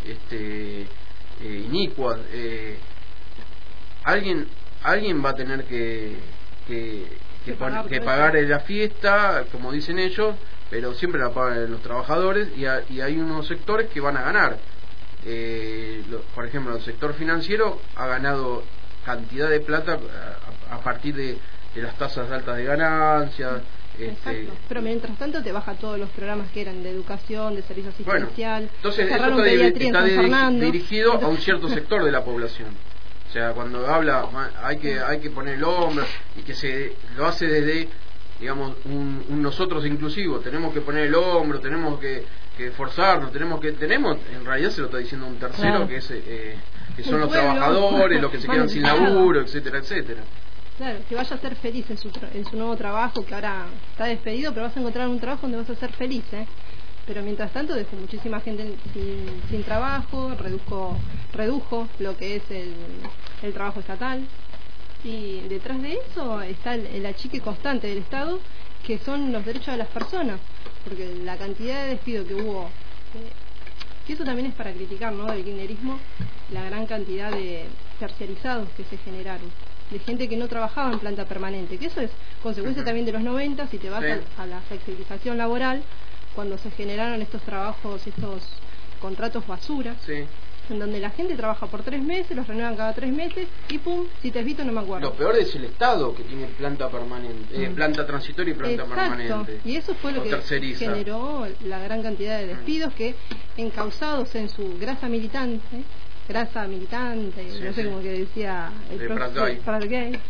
inicuas. Alguien va a tener que pagar la fiesta, como dicen ellos, pero siempre la pagan los trabajadores, y hay unos sectores que van a ganar. Por ejemplo, el sector financiero ha ganado cantidad de plata a partir de las tasas altas de ganancias. Exacto. Pero mientras tanto te baja todos los programas que eran de educación, de servicio asistencial. Bueno, entonces eso está dirigido a un cierto sector de la población. O sea, cuando habla hay que poner el hombro, y que lo hace desde, digamos, un nosotros inclusivo. Tenemos que poner el hombro, tenemos que esforzarnos, en realidad se lo está diciendo un tercero, claro, que son los trabajadores, los que se quedan sin laburo, etcétera, etcétera. Claro, que vaya a ser feliz en su nuevo trabajo, que ahora está despedido, pero vas a encontrar un trabajo donde vas a ser feliz, pero mientras tanto dejó muchísima gente sin trabajo, redujo lo que es el trabajo estatal, y detrás de eso está el achique constante del Estado, que son los derechos de las personas, porque la cantidad de despido que hubo, que eso también es para criticar, ¿no?, del kirchnerismo, la gran cantidad de terciarizados que se generaron, de gente que no trabajaba en planta permanente, que eso es consecuencia también de los 90, si te vas a la flexibilización laboral, cuando se generaron estos trabajos, estos contratos basura, en donde la gente trabaja por 3 meses, los renuevan cada 3 meses y pum, si te has visto no me acuerdo. Lo peor es el Estado, que tiene planta permanente, planta transitoria y planta permanente. Y eso fue lo que generó la gran cantidad de despidos, que encausados en su grasa militante, no sé cómo que decía el profesor Pratgay,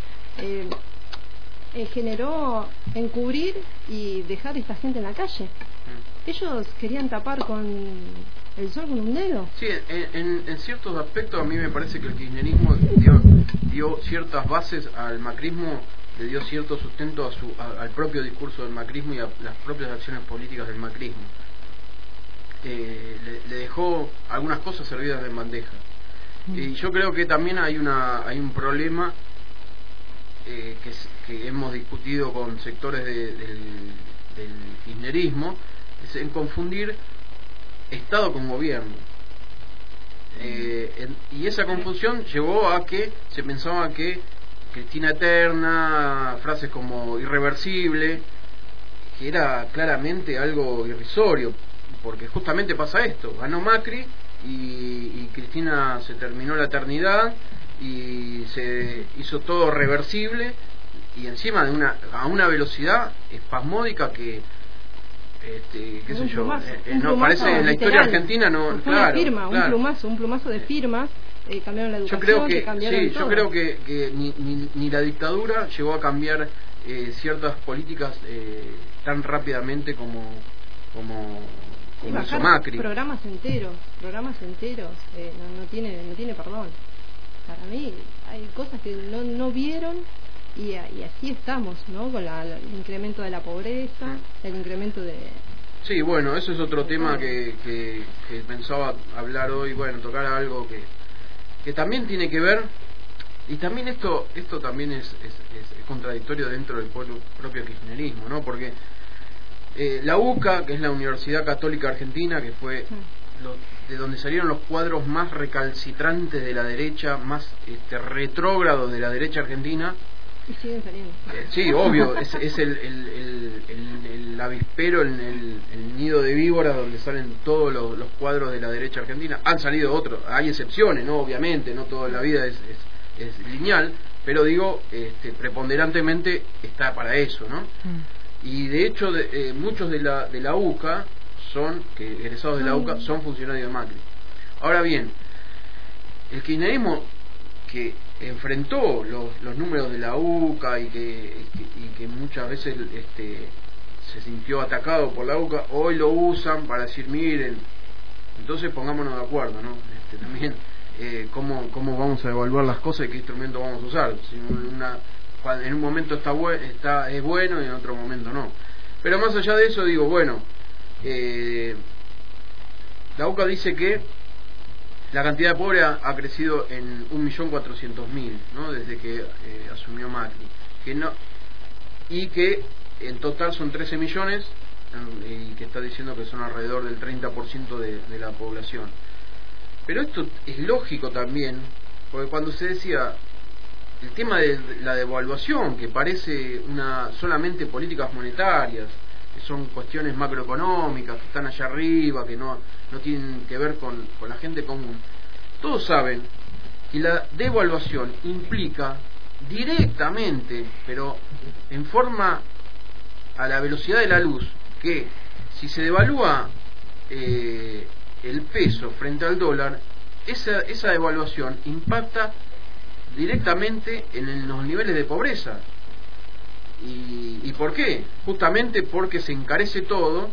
generó encubrir y dejar a esta gente en la calle. Ellos querían tapar con el sol con un dedo. Sí, en ciertos aspectos a mí me parece que el kirchnerismo dio ciertas bases al macrismo, le dio cierto sustento al propio discurso del macrismo y a las propias acciones políticas del macrismo. Le dejó algunas cosas servidas en bandeja. Y yo creo que también hay un problema que hemos discutido con sectores del kirchnerismo, es en confundir Estado con gobierno. Y esa confusión llevó a que se pensaba que Cristina eterna, frases como irreversible, que era claramente algo irrisorio, porque justamente pasa esto: ganó Macri y Cristina se terminó la eternidad y se hizo todo reversible, y encima a una velocidad espasmódica que qué sé yo, no parece en la historia argentina, no, claro, un plumazo de firmas, cambiaron la educación, yo creo que ni la dictadura llegó a cambiar ciertas políticas tan rápidamente como hizo Macri. Programas enteros, no tiene perdón. Para mí hay cosas que no vieron. Y así estamos, ¿no? Con el incremento de la pobreza, el incremento de... Sí, bueno, eso es otro tema que pensaba hablar hoy, bueno, tocar algo que también tiene que ver, y también esto también es contradictorio dentro del propio kirchnerismo, ¿no? Porque la UCA, que es la Universidad Católica Argentina, que fue de donde salieron los cuadros más recalcitrantes de la derecha, más retrógrados de la derecha argentina, y siguen saliendo. Sí, obvio, es el avispero, el nido de víboras donde salen todos los cuadros de la derecha argentina. Han salido otros, hay excepciones, ¿no? Obviamente, no toda la vida es lineal, pero digo, preponderantemente está para eso, ¿no? Y de hecho, muchos de la UCA egresados de la UCA son funcionarios de Macri. Ahora bien, el kirchnerismo que enfrentó los números de la UCA y que muchas veces se sintió atacado por la UCA, hoy lo usan para decir, miren, entonces pongámonos de acuerdo, ¿no? También cómo vamos a evaluar las cosas y qué instrumento vamos a usar. Si en un momento es bueno y en otro momento no. Pero más allá de eso, digo, bueno, la UCA dice que la cantidad de pobres ha crecido en 1.400.000, ¿no? Desde que asumió Macri, y que en total son 13 millones, y que está diciendo que son alrededor del 30% de la población. Pero esto es lógico también, porque cuando se decía el tema de la devaluación, que parece solamente políticas monetarias, que son cuestiones macroeconómicas, que están allá arriba, que no tienen que ver con la gente común. Todos saben que la devaluación implica directamente, pero en forma a la velocidad de la luz, que si se devalúa el peso frente al dólar, esa devaluación impacta directamente en los niveles de pobreza. ¿Y por qué? Justamente porque se le encarece todo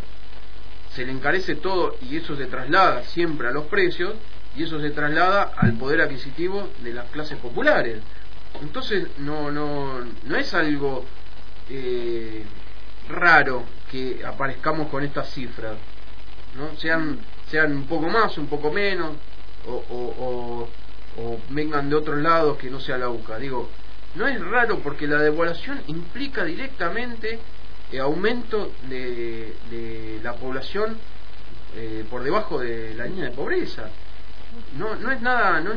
y eso se traslada siempre a los precios, y eso se traslada al poder adquisitivo de las clases populares. Entonces no es algo raro que aparezcamos con estas cifras. ¿no? Sean un poco más, un poco menos, o vengan de otros lados que no sea la UCA. Digo, no es raro porque la devaluación implica directamente aumento de la población por debajo de la línea de pobreza. No es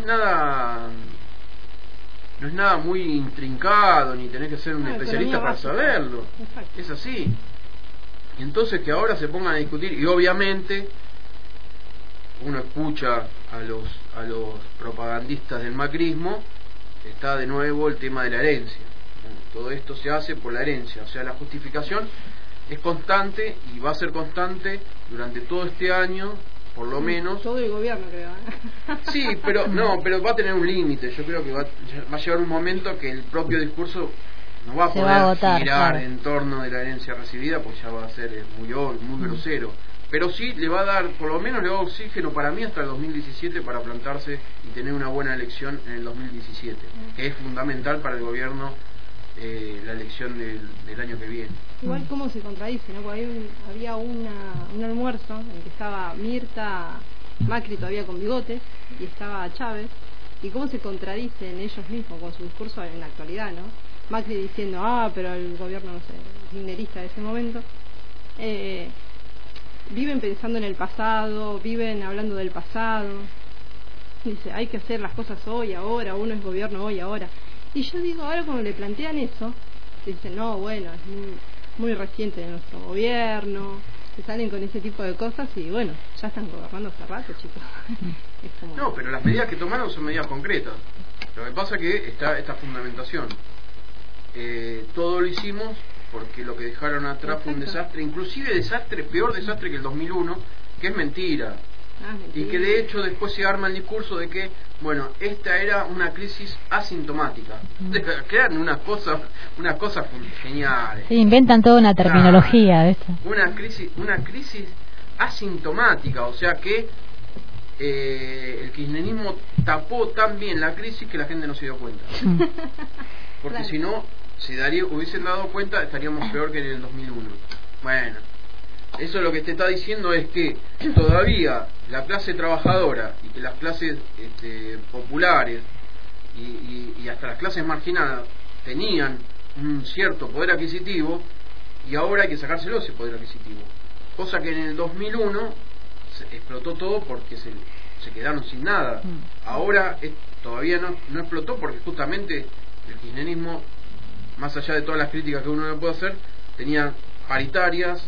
nada muy intrincado, ni tenés que ser un especialista para saberlo. Exacto. Es así. Y entonces que ahora se pongan a discutir, y obviamente uno escucha a los propagandistas del macrismo, está de nuevo el tema de la herencia. Todo esto se hace por la herencia, o sea, la justificación es constante y va a ser constante durante todo este año, por lo menos. Todo el gobierno, creo. Sí, pero va a tener un límite. Yo creo que va a llegar un momento que el propio discurso no va a poder girar en torno de la herencia recibida, pues ya va a ser muy grosero. Pero sí le va a dar, por lo menos le va a dar oxígeno para mí hasta el 2017 para plantarse y tener una buena elección en el 2017, que es fundamental para el gobierno, la elección del año que viene. Igual cómo se contradice, ¿no? Porque había un almuerzo en el que estaba Mirta, Macri todavía con bigotes, y estaba Chávez, y cómo se contradicen ellos mismos con su discurso en la actualidad, ¿no? Macri diciendo, pero el gobierno, no sé, kirchnerista de ese momento, viven pensando en el pasado, viven hablando del pasado. Dice, hay que hacer las cosas hoy, ahora, uno es gobierno hoy, ahora. Y yo digo, ahora cuando le plantean eso, dicen, no, bueno, es muy reciente de nuestro gobierno, se salen con ese tipo de cosas y bueno, ya están gobernando hace rato, chicos. Es como... No, pero las medidas que tomaron son medidas concretas. Lo que pasa es que está esta fundamentación. Todo lo hicimos porque lo que dejaron atrás fue un desastre, inclusive peor desastre que el 2001, que es mentira. Y que de hecho después se arma el discurso de que, bueno, esta era una crisis asintomática. Crean unas cosas geniales. Sí, inventan toda una terminología de esto. Una crisis asintomática, o sea que el kirchnerismo tapó tan bien la crisis que la gente no se dio cuenta. Porque claro, si no, hubiesen dado cuenta, estaríamos peor que en el 2001. Bueno, eso lo que te está diciendo es que todavía la clase trabajadora y que las clases populares y hasta las clases marginadas tenían un cierto poder adquisitivo, y ahora hay que sacárselo ese poder adquisitivo, cosa que en el 2001 se explotó todo porque se quedaron sin nada. Ahora todavía no explotó porque justamente el kirchnerismo, más allá de todas las críticas que uno le puede hacer, tenía paritarias,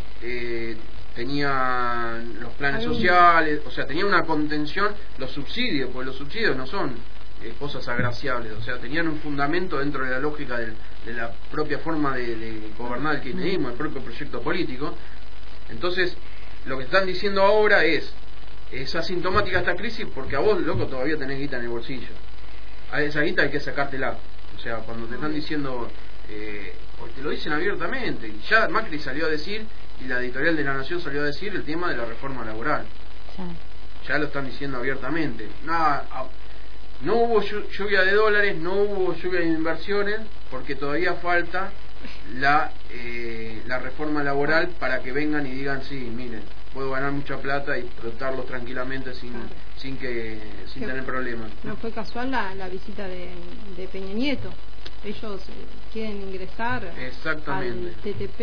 tenía los planes sociales, o sea, tenía una contención, los subsidios, porque los subsidios no son cosas agraciables, o sea, tenían un fundamento dentro de la lógica de la propia forma de gobernar el kirchnerismo, el propio proyecto político. Entonces, lo que están diciendo ahora es asintomática esta crisis porque a vos, loco, todavía tenés guita en el bolsillo. A esa guita hay que sacártela. O sea, cuando te están diciendo, porque te lo dicen abiertamente, y ya Macri salió a decir, y la editorial de La Nación salió a decir el tema de la reforma laboral. Ya lo están diciendo abiertamente. No hubo lluvia de dólares, no hubo lluvia de inversiones, porque todavía falta la reforma laboral para que vengan y digan, sí, miren, puedo ganar mucha plata y tratarlos tranquilamente sin tener problemas. No fue casual la visita de Peña Nieto. Ellos quieren ingresar al TTP,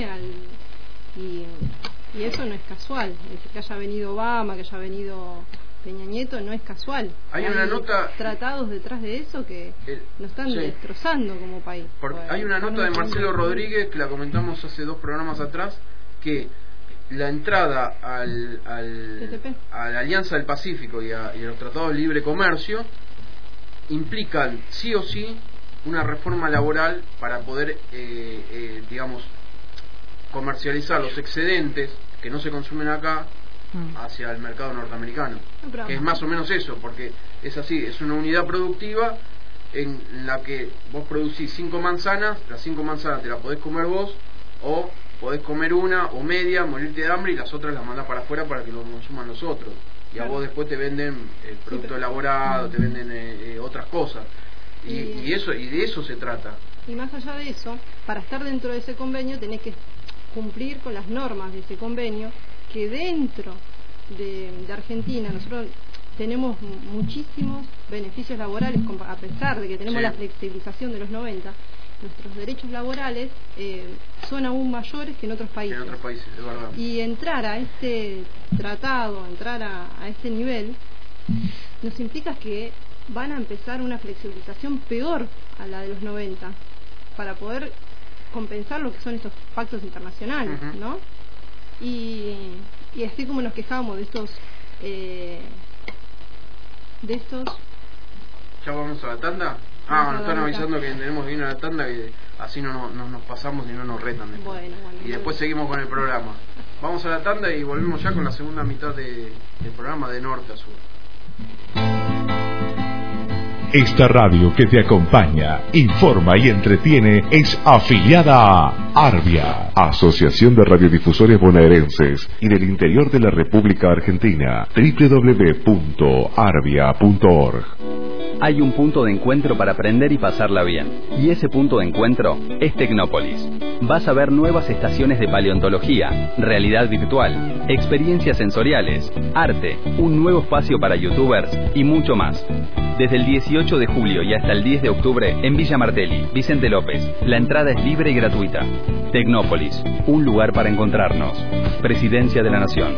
y eso no es casual. Que haya venido Obama, que haya venido Peña Nieto, no es casual. Hay una nota, tratados detrás de eso que nos están destrozando como país. Hay una nota de Marcelo Rodríguez, que la comentamos hace 2 programas atrás, que la entrada a la Alianza del Pacífico y a los tratados de libre comercio implican sí o sí una reforma laboral para poder digamos, comercializar los excedentes que no se consumen acá hacia el mercado norteamericano, que es más o menos eso, porque es así, es una unidad productiva en la que vos producís 5 manzanas, las 5 manzanas te las podés comer vos, o podés comer una o media, morirte de hambre, y las otras las mandás para afuera para que lo consuman los otros, y a vos después te venden el producto elaborado, te venden otras cosas, y de eso se trata. Y más allá de eso, para estar dentro de ese convenio tenés que cumplir con las normas de ese convenio, que dentro de Argentina, nosotros tenemos muchísimos beneficios laborales, a pesar de que tenemos la flexibilización de los 90, nuestros derechos laborales son aún mayores que en otros países. En otros países, de verdad. Y entrar a este tratado, entrar a este nivel, nos implica que van a empezar una flexibilización peor a la de los 90, para poder compensar lo que son estos pactos internacionales, ¿no? Y así como nos quejábamos de estos ¿Ya vamos a la tanda? Nos están avisando que tenemos que ir a la tanda, y así no nos pasamos y no nos retan después. Bueno, y después seguimos con el programa. Vamos a la tanda y volvemos ya con la segunda mitad del programa de norte a sur. Esta radio que te acompaña, informa y entretiene es afiliada a Arbia, Asociación de Radiodifusores Bonaerenses y del interior de la República Argentina. www.arbia.org. Hay un punto de encuentro para aprender y pasarla bien, y ese punto de encuentro es Tecnópolis. Vas a ver nuevas estaciones de paleontología, realidad virtual, experiencias sensoriales, arte, un nuevo espacio para youtubers y mucho más. Desde el 18 de julio y hasta el 10 de octubre en Villa Martelli, Vicente López. La entrada es libre y gratuita. Tecnópolis, un lugar para encontrarnos. Presidencia de la Nación.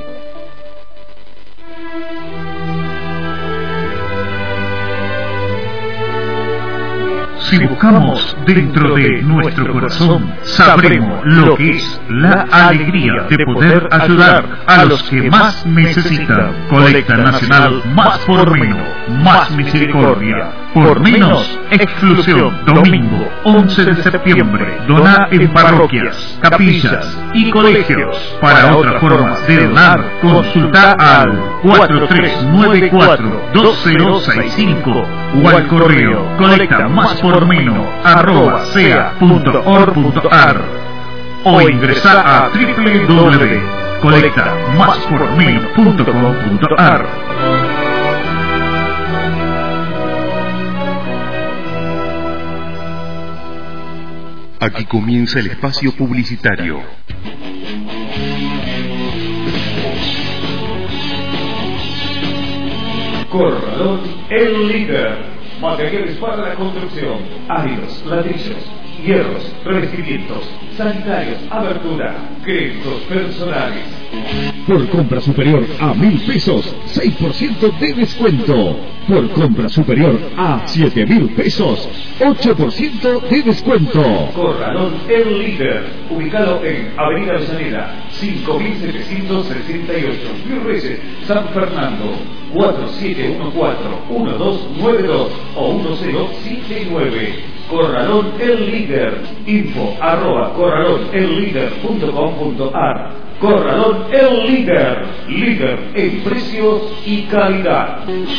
Si buscamos dentro de nuestro corazón, sabremos lo que es la alegría de poder ayudar a los que más necesitan. Colecta Nacional Más por Menos, Más Misericordia. Por menos, exclusión. Domingo 11 de septiembre. Donar en parroquias, capillas y colegios. Para otras formas de donar, consulta al 4394-2065 o al correo colectamáspormenos@sea.org.ar o ingresar a www.colectamáspormenos.com.ar. Aquí comienza el espacio publicitario. Corralón El Líder. Materiales para la construcción: áridos, ladrillos, hierros, revestimientos, sanitarios, abertura, créditos personales. Por compra superior a 1.000 pesos, 6% de descuento. Por compra superior a 7.000 pesos, 8% de descuento. Corralón El Líder, ubicado en Avenida Avellaneda, 5768, Virreyes, San Fernando, 4714-1292 o 1079. Corralón El Líder, info@corralonellider.com.ar. Corralón El Líder, líder en precios y calidad.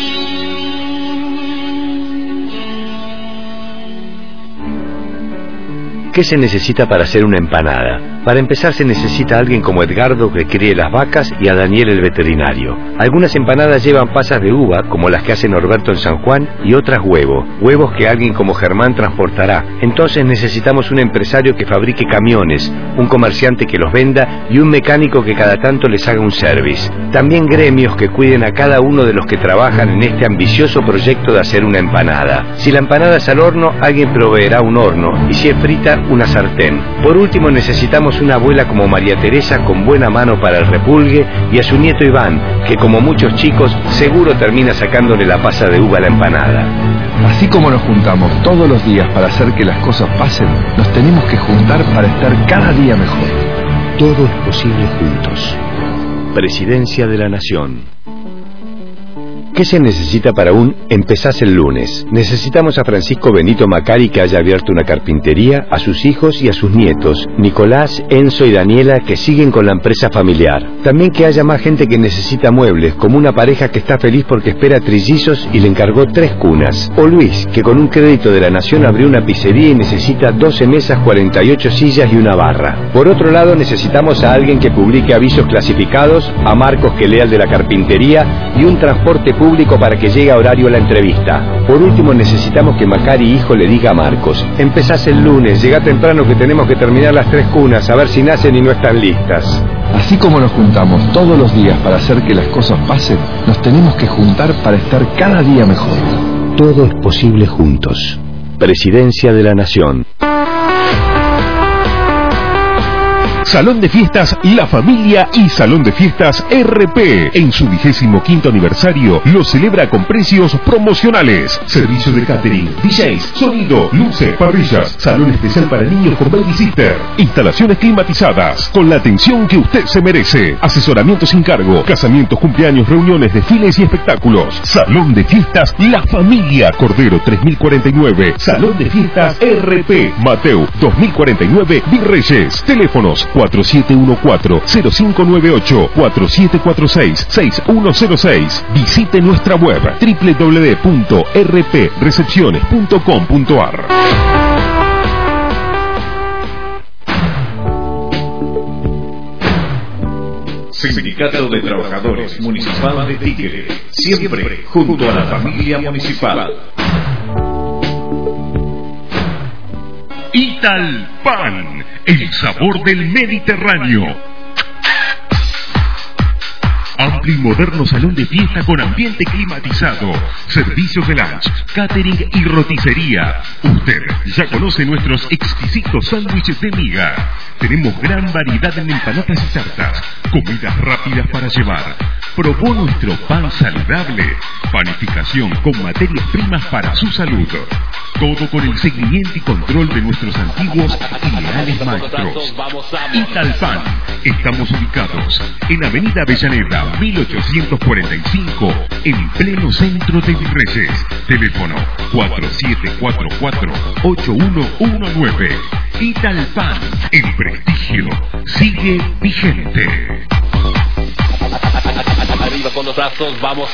¿Qué se necesita para hacer una empanada? Para empezar se necesita a alguien como Edgardo que críe las vacas y a Daniel el veterinario. Algunas empanadas llevan pasas de uva, como las que hace Norberto en San Juan, y otras huevos que alguien como Germán transportará. Entonces necesitamos un empresario que fabrique camiones, un comerciante que los venda y un mecánico que cada tanto les haga un service. También gremios que cuiden a cada uno de los que trabajan en este ambicioso proyecto de hacer una empanada. Si la empanada es al horno, alguien proveerá un horno, y si es frita, una sartén. Por último necesitamos una abuela como María Teresa con buena mano para el repulgue, y a su nieto Iván, que como muchos chicos seguro termina sacándole la pasa de uva a la empanada. Así como nos juntamos todos los días para hacer que las cosas pasen, nos tenemos que juntar para estar cada día mejor. Todo es posible juntos. Presidencia de la Nación. ¿Qué se necesita para un empezás el lunes? Necesitamos a Francisco Benito Macari, que haya abierto una carpintería, a sus hijos y a sus nietos, Nicolás, Enzo y Daniela, que siguen con la empresa familiar. También que haya más gente que necesita muebles, como una pareja que está feliz porque espera trillizos y le encargó 3 cunas. O Luis, que con un crédito de la Nación abrió una pizzería y necesita 12 mesas, 48 sillas y una barra. Por otro lado, necesitamos a alguien que publique avisos clasificados, a Marcos que lea el de la carpintería y un transporte público público para que llegue a horario la entrevista. Por último, necesitamos que Macari hijo le diga a Marcos: empezás el lunes, llega temprano que tenemos que terminar las 3 cunas, a ver si nacen y no están listas. Así como nos juntamos todos los días para hacer que las cosas pasen, nos tenemos que juntar para estar cada día mejor. Todo es posible juntos. Presidencia de la Nación. Salón de Fiestas La Familia y Salón de Fiestas RP. En su 25º aniversario lo celebra con precios promocionales. Servicio de catering, DJs, sonido, luces, parrillas, salón especial para niños con babysitter, instalaciones climatizadas, con la atención que usted se merece. Asesoramiento sin cargo, casamientos, cumpleaños, reuniones, desfiles y espectáculos. Salón de Fiestas La Familia, Cordero 3049. Salón de Fiestas RP, Mateo 2049, Virreyes. Teléfonos 4714-0598, 4746-6106. Visite nuestra web www.rprecepciones.com.ar. Sindicato de Trabajadores Municipal de Tigre, siempre junto a la familia municipal. Italpan, el sabor del Mediterráneo. Amplio y moderno salón de fiesta con ambiente climatizado, servicios de lunch, catering y roticería. Usted ya conoce nuestros exquisitos sándwiches de miga. Tenemos gran variedad en empanadas y tartas, comidas rápidas para llevar. Probó nuestro pan saludable, panificación con materias primas para su salud. Todo con el seguimiento y control de nuestros antiguos y leales maestros. Italpan. Estamos ubicados en Avenida Avellaneda 1845, en pleno centro de Virreyes. Teléfono 4744-8119. Italpan. El prestigio sigue vigente. Arriba con los brazos, vamos.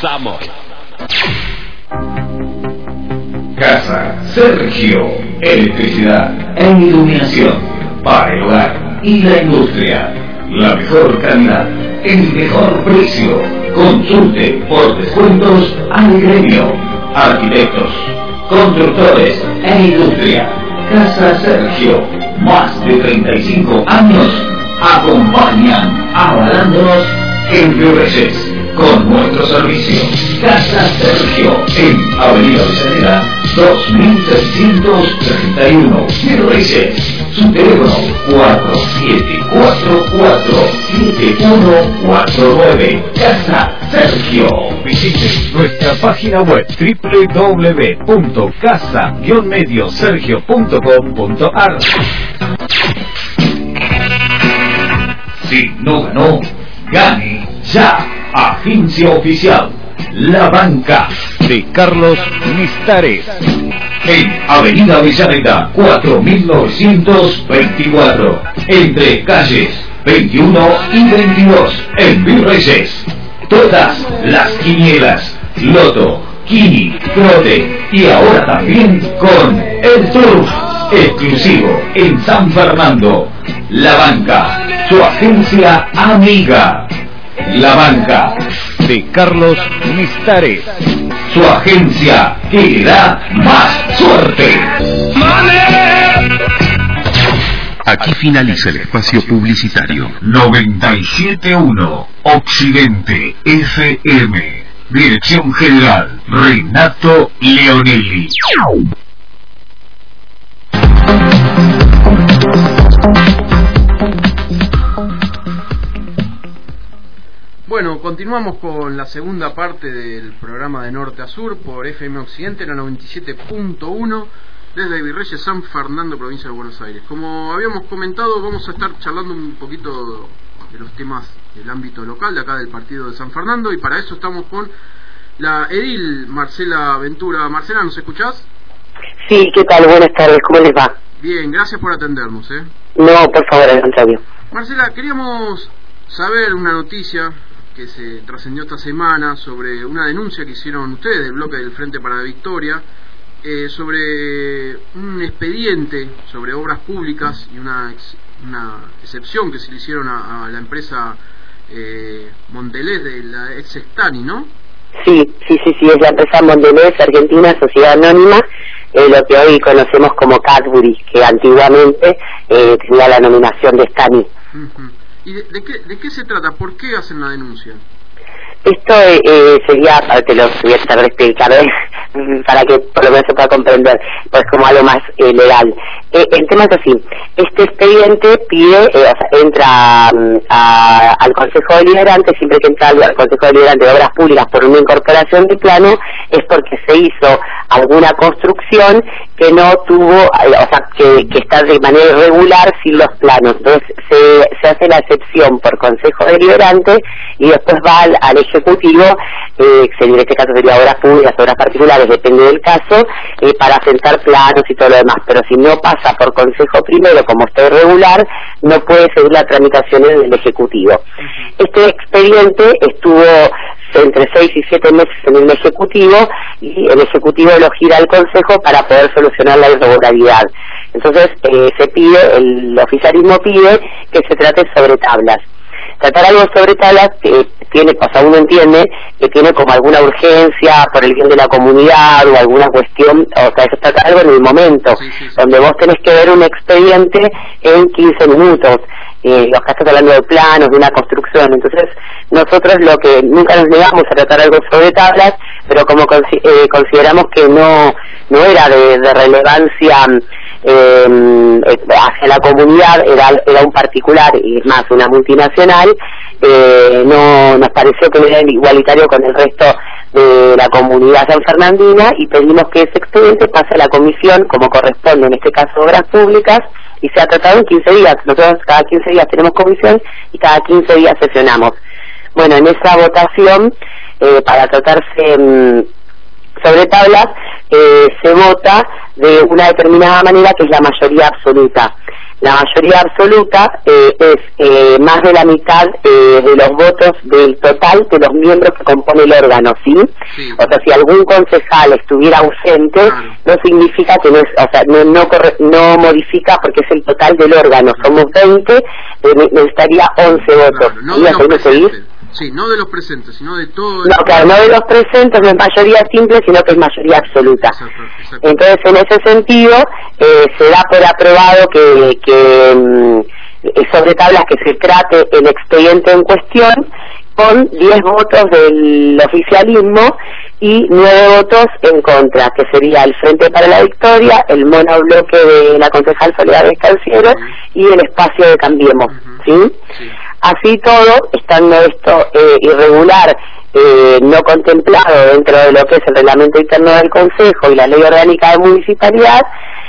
Casa Sergio, electricidad e iluminación para el hogar y la industria. La mejor calidad, el mejor precio. Consulte por descuentos al gremio. Arquitectos, constructores e industria. Casa Sergio, más de 35 años acompañan avalándonos en Virreyes con nuestro servicio. Casa Sergio, en Avenida Avellaneda 2631, Virreyes. Su teléfono 4744-7149. Casa Sergio. Visite nuestra página web www.casa-mediosergio.com.ar. Si no ganó, gane ya. Agencia oficial La Banca de Carlos Mistares, en Avenida Avellaneda 4924, entre calles 21 y 22, en Virreyes. Todas las quinielas, loto, quini, trote y ahora también con el turf exclusivo en San Fernando. La Banca, su agencia amiga. La Banca de Carlos Mistares, su agencia que le da más suerte. Aquí finaliza el espacio publicitario. 97.1 Occidente FM. Dirección General Renato Leonelli. Bueno, continuamos con la segunda parte del programa de Norte a Sur por FM Occidente, la 97.1, desde Virreyes, San Fernando, provincia de Buenos Aires. Como habíamos comentado, vamos a estar charlando un poquito de los temas del ámbito local, de acá del partido de San Fernando, y para eso estamos con la edil Marcela Ventura. Marcela, ¿nos escuchás? Sí, ¿qué tal? Buenas tardes, ¿cómo les va? Bien, gracias por atendernos. No, por favor, al contrario. Marcela, queríamos saber una noticia que se trascendió esta semana sobre una denuncia que hicieron ustedes del bloque del Frente para la Victoria, sobre un expediente sobre obras públicas y una excepción que se le hicieron a la empresa Mondelez de la ex Stani, ¿no? Sí, es la empresa Mondelez Argentina, Sociedad Anónima, lo que hoy conocemos como Cadbury, que antiguamente tenía la nominación de Stani. ¿Y de qué se trata? ¿Por qué hacen la denuncia? Esto sería, te lo voy a tratar de explicar, para que por lo menos se pueda comprender, pues como algo más legal. El tema es así, este expediente pide, entra al Consejo Deliberante, siempre que entra al Consejo Deliberante de Obras Públicas por una incorporación de plano, es porque se hizo alguna construcción que no tuvo, que está de manera irregular sin los planos. Entonces se hace la excepción por Consejo Deliberante y después va al Ejecutivo, en este caso sería obras públicas, obras particulares, depende del caso, para sentar planos y todo lo demás. Pero si no pasa por Consejo primero, como está irregular, no puede seguir la tramitación en el Ejecutivo. Este expediente estuvo entre 6 y 7 meses en el Ejecutivo, y el Ejecutivo lo gira al Consejo para poder solucionar la irregularidad. Entonces se pide, el oficialismo pide que se trate sobre tablas. Tratar algo sobre tablas tiene, uno entiende que tiene como alguna urgencia por el bien de la comunidad o alguna cuestión, eso es tratar algo en el momento, donde vos tenés que ver un expediente en 15 minutos. Acá estás hablando de planos, de una construcción. Entonces nosotros lo que nunca nos negamos a tratar algo sobre tablas, pero como consideramos que no era de relevancia hacia la comunidad, era un particular y es más una multinacional, no nos pareció que no era igualitario con el resto de la comunidad sanfernandina, y pedimos que ese expediente pase a la comisión como corresponde, en este caso Obras Públicas, y se ha tratado en 15 días. Nosotros cada 15 días tenemos comisión y cada 15 días sesionamos. Bueno, en esa votación, para tratarse sobre tablas, se vota de una determinada manera, que es la mayoría absoluta. La mayoría absoluta es más de la mitad de los votos del total de los miembros que compone el órgano, ¿sí? O sea, si algún concejal estuviera ausente, no significa que no modifica, porque es el total del órgano. Somos 20, necesitaría 11 votos. No de los presentes. Sí, no de los presentes, sino de todo. No, claro, no de los presentes, no es mayoría simple, sino que es mayoría absoluta. Exacto. Entonces, en ese sentido, se da por aprobado que sobre tablas que se trate el expediente en cuestión, con 10 votos del oficialismo y 9 votos en contra, que sería el Frente para la Victoria, el monobloque de la concejal Soledad Descanciero y el espacio de Cambiemos, ¿sí? Así todo, estando esto irregular, no contemplado dentro de lo que es el reglamento interno del Consejo y la ley orgánica de municipalidad,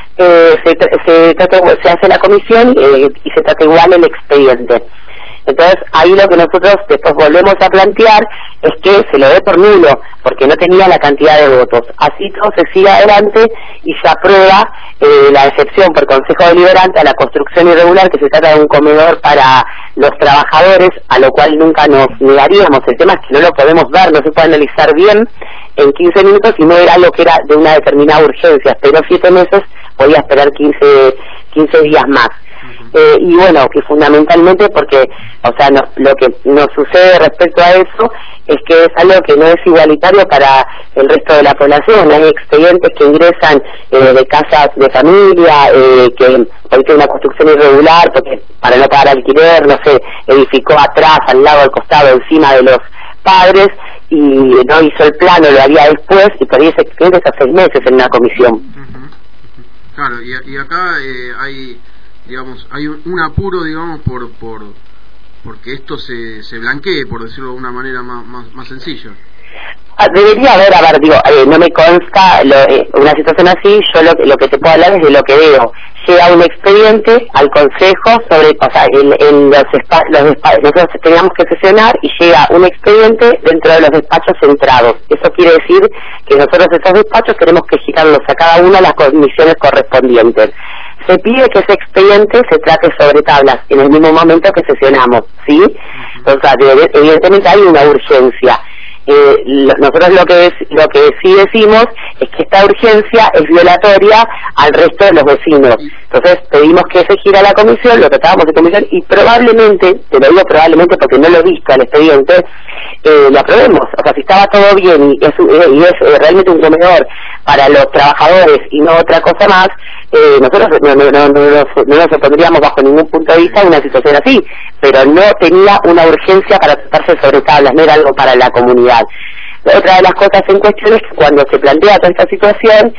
se hace la comisión y se trata igual el expediente. Entonces ahí lo que nosotros después volvemos a plantear es que se lo dé por nulo, porque no tenía la cantidad de votos. Así todo se sigue adelante y se aprueba la excepción por Consejo Deliberante a la construcción irregular, que se trata de un comedor para los trabajadores, a lo cual nunca nos negaríamos. El tema es que no lo podemos ver, no se puede analizar bien en 15 minutos, y no era algo que era de una determinada urgencia. Esperó 7 meses, podía esperar 15 días más. Y bueno, que fundamentalmente porque, lo que nos sucede respecto a eso es que es algo que no es igualitario para el resto de la población. Hay expedientes que ingresan de casas de familia, que hoy tiene una construcción irregular porque para no pagar alquiler, edificó atrás, al lado, al costado, encima de los padres, y no hizo el plano, lo haría después, y por ahí ese expediente está 6 meses en una comisión. Claro, y acá hay un apuro, digamos, porque esto se blanquee, por decirlo de una manera más sencilla. Debería haber, no me consta una situación así. Yo lo que te puedo hablar es de lo que veo. Llega un expediente al Consejo sobre, nosotros teníamos que sesionar y llega un expediente dentro de los despachos centrados. Eso quiere decir que nosotros esos despachos tenemos que girarlos a cada una de las comisiones correspondientes. Se pide que ese expediente se trate sobre tablas en el mismo momento que sesionamos, ¿sí? O sea, evidentemente hay una urgencia. nosotros lo que sí decimos es que esta urgencia es violatoria al resto de los vecinos. Entonces pedimos que se gira la comisión, lo tratábamos de comisión y probablemente, te lo digo probablemente porque no lo he visto al expediente, lo aprobemos. O sea, si estaba todo bien y es realmente un comedor para los trabajadores y no otra cosa más, nosotros no nos opondríamos bajo ningún punto de vista a una situación así, pero no tenía una urgencia para tratarse sobre tablas, no era algo para la comunidad. Otra de las cosas en cuestión es que cuando se plantea toda esta situación,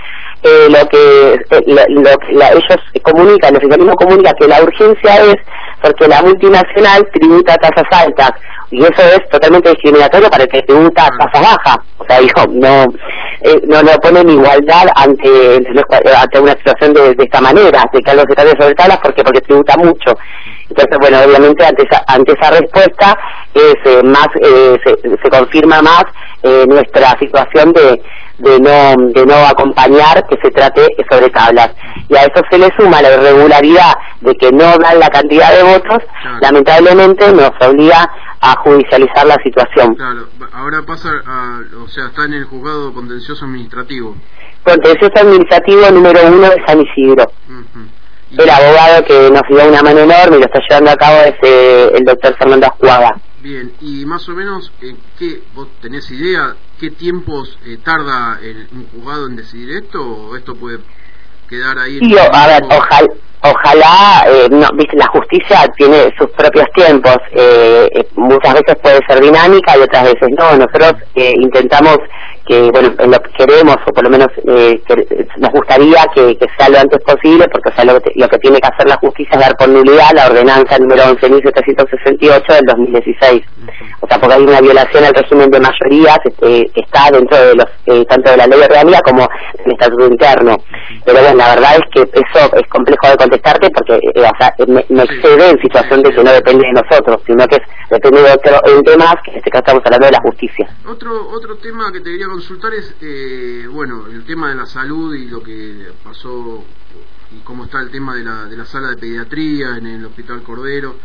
ellos comunican, el organismo comunica que la urgencia es porque la multinacional tributa tasas altas, y eso es totalmente discriminatorio para el que tributa tasas bajas. O sea, no pone en igualdad ante una situación de esta manera, de que algo se trate sobre tablas porque tributa mucho. Entonces, bueno, obviamente ante esa respuesta se confirma más nuestra situación de no acompañar que se trate sobre tablas, y a eso se le suma la irregularidad de que no dan la cantidad de votos. Lamentablemente nos obliga a judicializar la situación. Claro, ahora pasa está en el juzgado contencioso administrativo. Contencioso administrativo número 1 de San Isidro. El abogado que nos dio una mano enorme y lo está llevando a cabo es el doctor Fernando Ascuaga. Bien, y más o menos, ¿vos tenés idea qué tiempos tarda un juzgado en decidir esto, o esto puede quedar ahí? Sí, a ver, ojalá, viste, la justicia tiene sus propios tiempos, muchas veces puede ser dinámica y otras veces no. Nosotros intentamos que, bueno, lo que queremos, o por lo menos nos gustaría que sea lo antes posible, porque lo que tiene que hacer la justicia es dar por nulidad la ordenanza número 11.768 del 2016. O sea, porque hay una violación al régimen de mayorías que está dentro de tanto de la ley orgánica como del estatuto interno. Pero bueno, la verdad es que eso es complejo de contestarte porque me excede en situación de que no depende de nosotros, sino que depende de otro ente más, que en este caso estamos hablando de la justicia. Otro tema que te quería consultar es, el tema de la salud y lo que pasó y cómo está el tema de la sala de pediatría en el Hospital Cordero.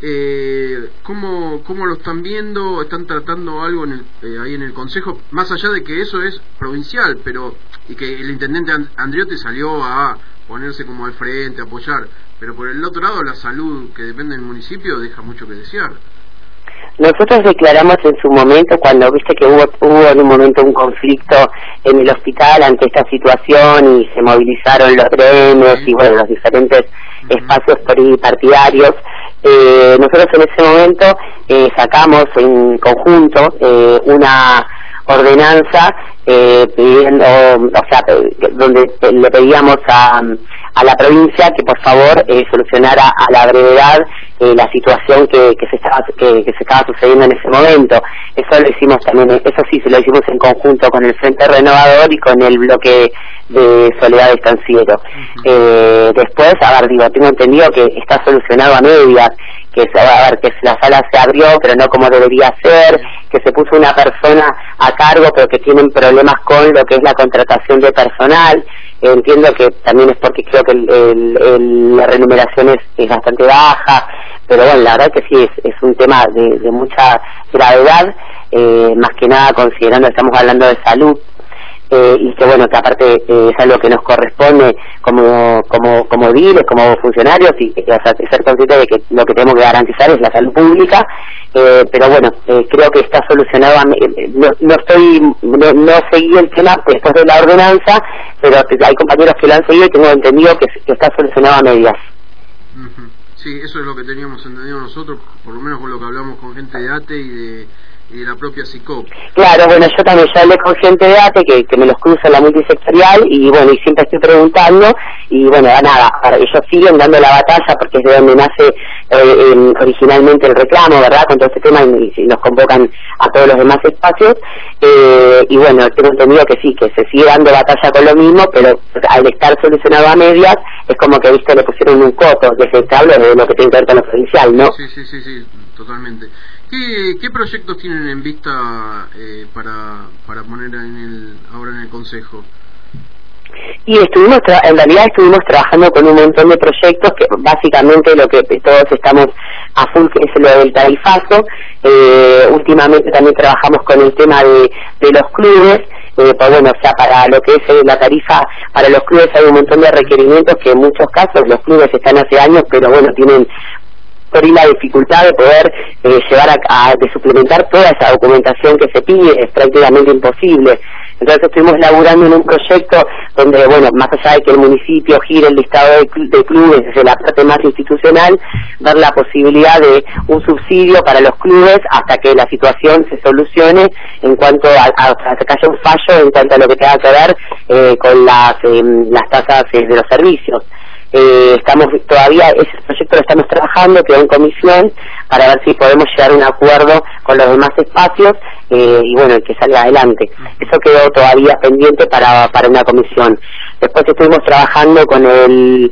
¿Cómo lo están viendo? ¿Están tratando algo ahí en el Consejo? Más allá de que eso es provincial, y que el intendente Andriotti salió a ponerse como al frente, a apoyar, pero por el otro lado la salud que depende del municipio deja mucho que desear. Nosotros declaramos en su momento, cuando viste que hubo en un momento un conflicto en el hospital ante esta situación y se movilizaron los gremios y bueno, los diferentes espacios partidarios, nosotros en ese momento sacamos en conjunto una ordenanza pidiendo, donde le pedíamos a la provincia que por favor solucionara a la brevedad la situación que se estaba sucediendo en ese momento. Eso lo hicimos también, eso sí, se lo hicimos en conjunto con el Frente Renovador y con el bloque de Soledad Estanciero. Después, tengo entendido que está solucionado a medias, que la sala se abrió pero no como debería ser, que se puso una persona a cargo pero que tienen problemas con lo que es la contratación de personal. Entiendo que también es porque creo que la remuneración es bastante baja, pero bueno, la verdad que sí, es un tema de mucha gravedad, más que nada considerando que estamos hablando de salud, y que bueno, que aparte es algo que nos corresponde como diles, como funcionarios, y ser conscientes de que lo que tenemos que garantizar es la salud pública, pero bueno, creo que está solucionado. No seguí el tema después de la ordenanza, pero hay compañeros que lo han seguido y tengo entendido que está solucionado a medias. Sí, eso es lo que teníamos entendido nosotros, por lo menos con lo que hablamos con gente de ATE y de la propia SICOP. Claro, bueno, yo también ya hablé con gente de ATE que me los cruza en la multisectorial y bueno, y siempre estoy preguntando y bueno, nada, ellos siguen dando la batalla porque es de donde nace originalmente el reclamo, ¿verdad? Con todo este tema y nos convocan a todos los demás espacios, y bueno, tengo entendido que sí, que se sigue dando batalla con lo mismo, pero al estar solucionado a medias es como que, viste, le pusieron un coto desechable de lo que tiene que ver con lo provincial, ¿no? Sí, totalmente. ¿Qué proyectos tienen en vista para poner ahora en el Consejo? Y en realidad estuvimos trabajando con un montón de proyectos que básicamente lo que todos estamos a full, que es lo del tarifazo, Últimamente también trabajamos con el tema de los clubes. Pues bueno, o sea, para lo que es la tarifa para los clubes hay un montón de requerimientos que en muchos casos los clubes están hace años, pero bueno, tienen por ahí la dificultad de poder llevar de suplementar toda esa documentación que se pide, es prácticamente imposible. Entonces estuvimos laburando en un proyecto donde, bueno, más allá de que el municipio gire el listado de clubes desde la parte más institucional, dar la posibilidad de un subsidio para los clubes hasta que la situación se solucione en cuanto hasta que haya un fallo en cuanto a lo que tenga que ver con las tasas de los servicios. Estamos todavía, ese proyecto lo estamos trabajando, quedó en comisión para ver si podemos llegar a un acuerdo con los demás espacios y bueno, que salga adelante. Eso quedó todavía pendiente para una comisión. Después estuvimos trabajando con un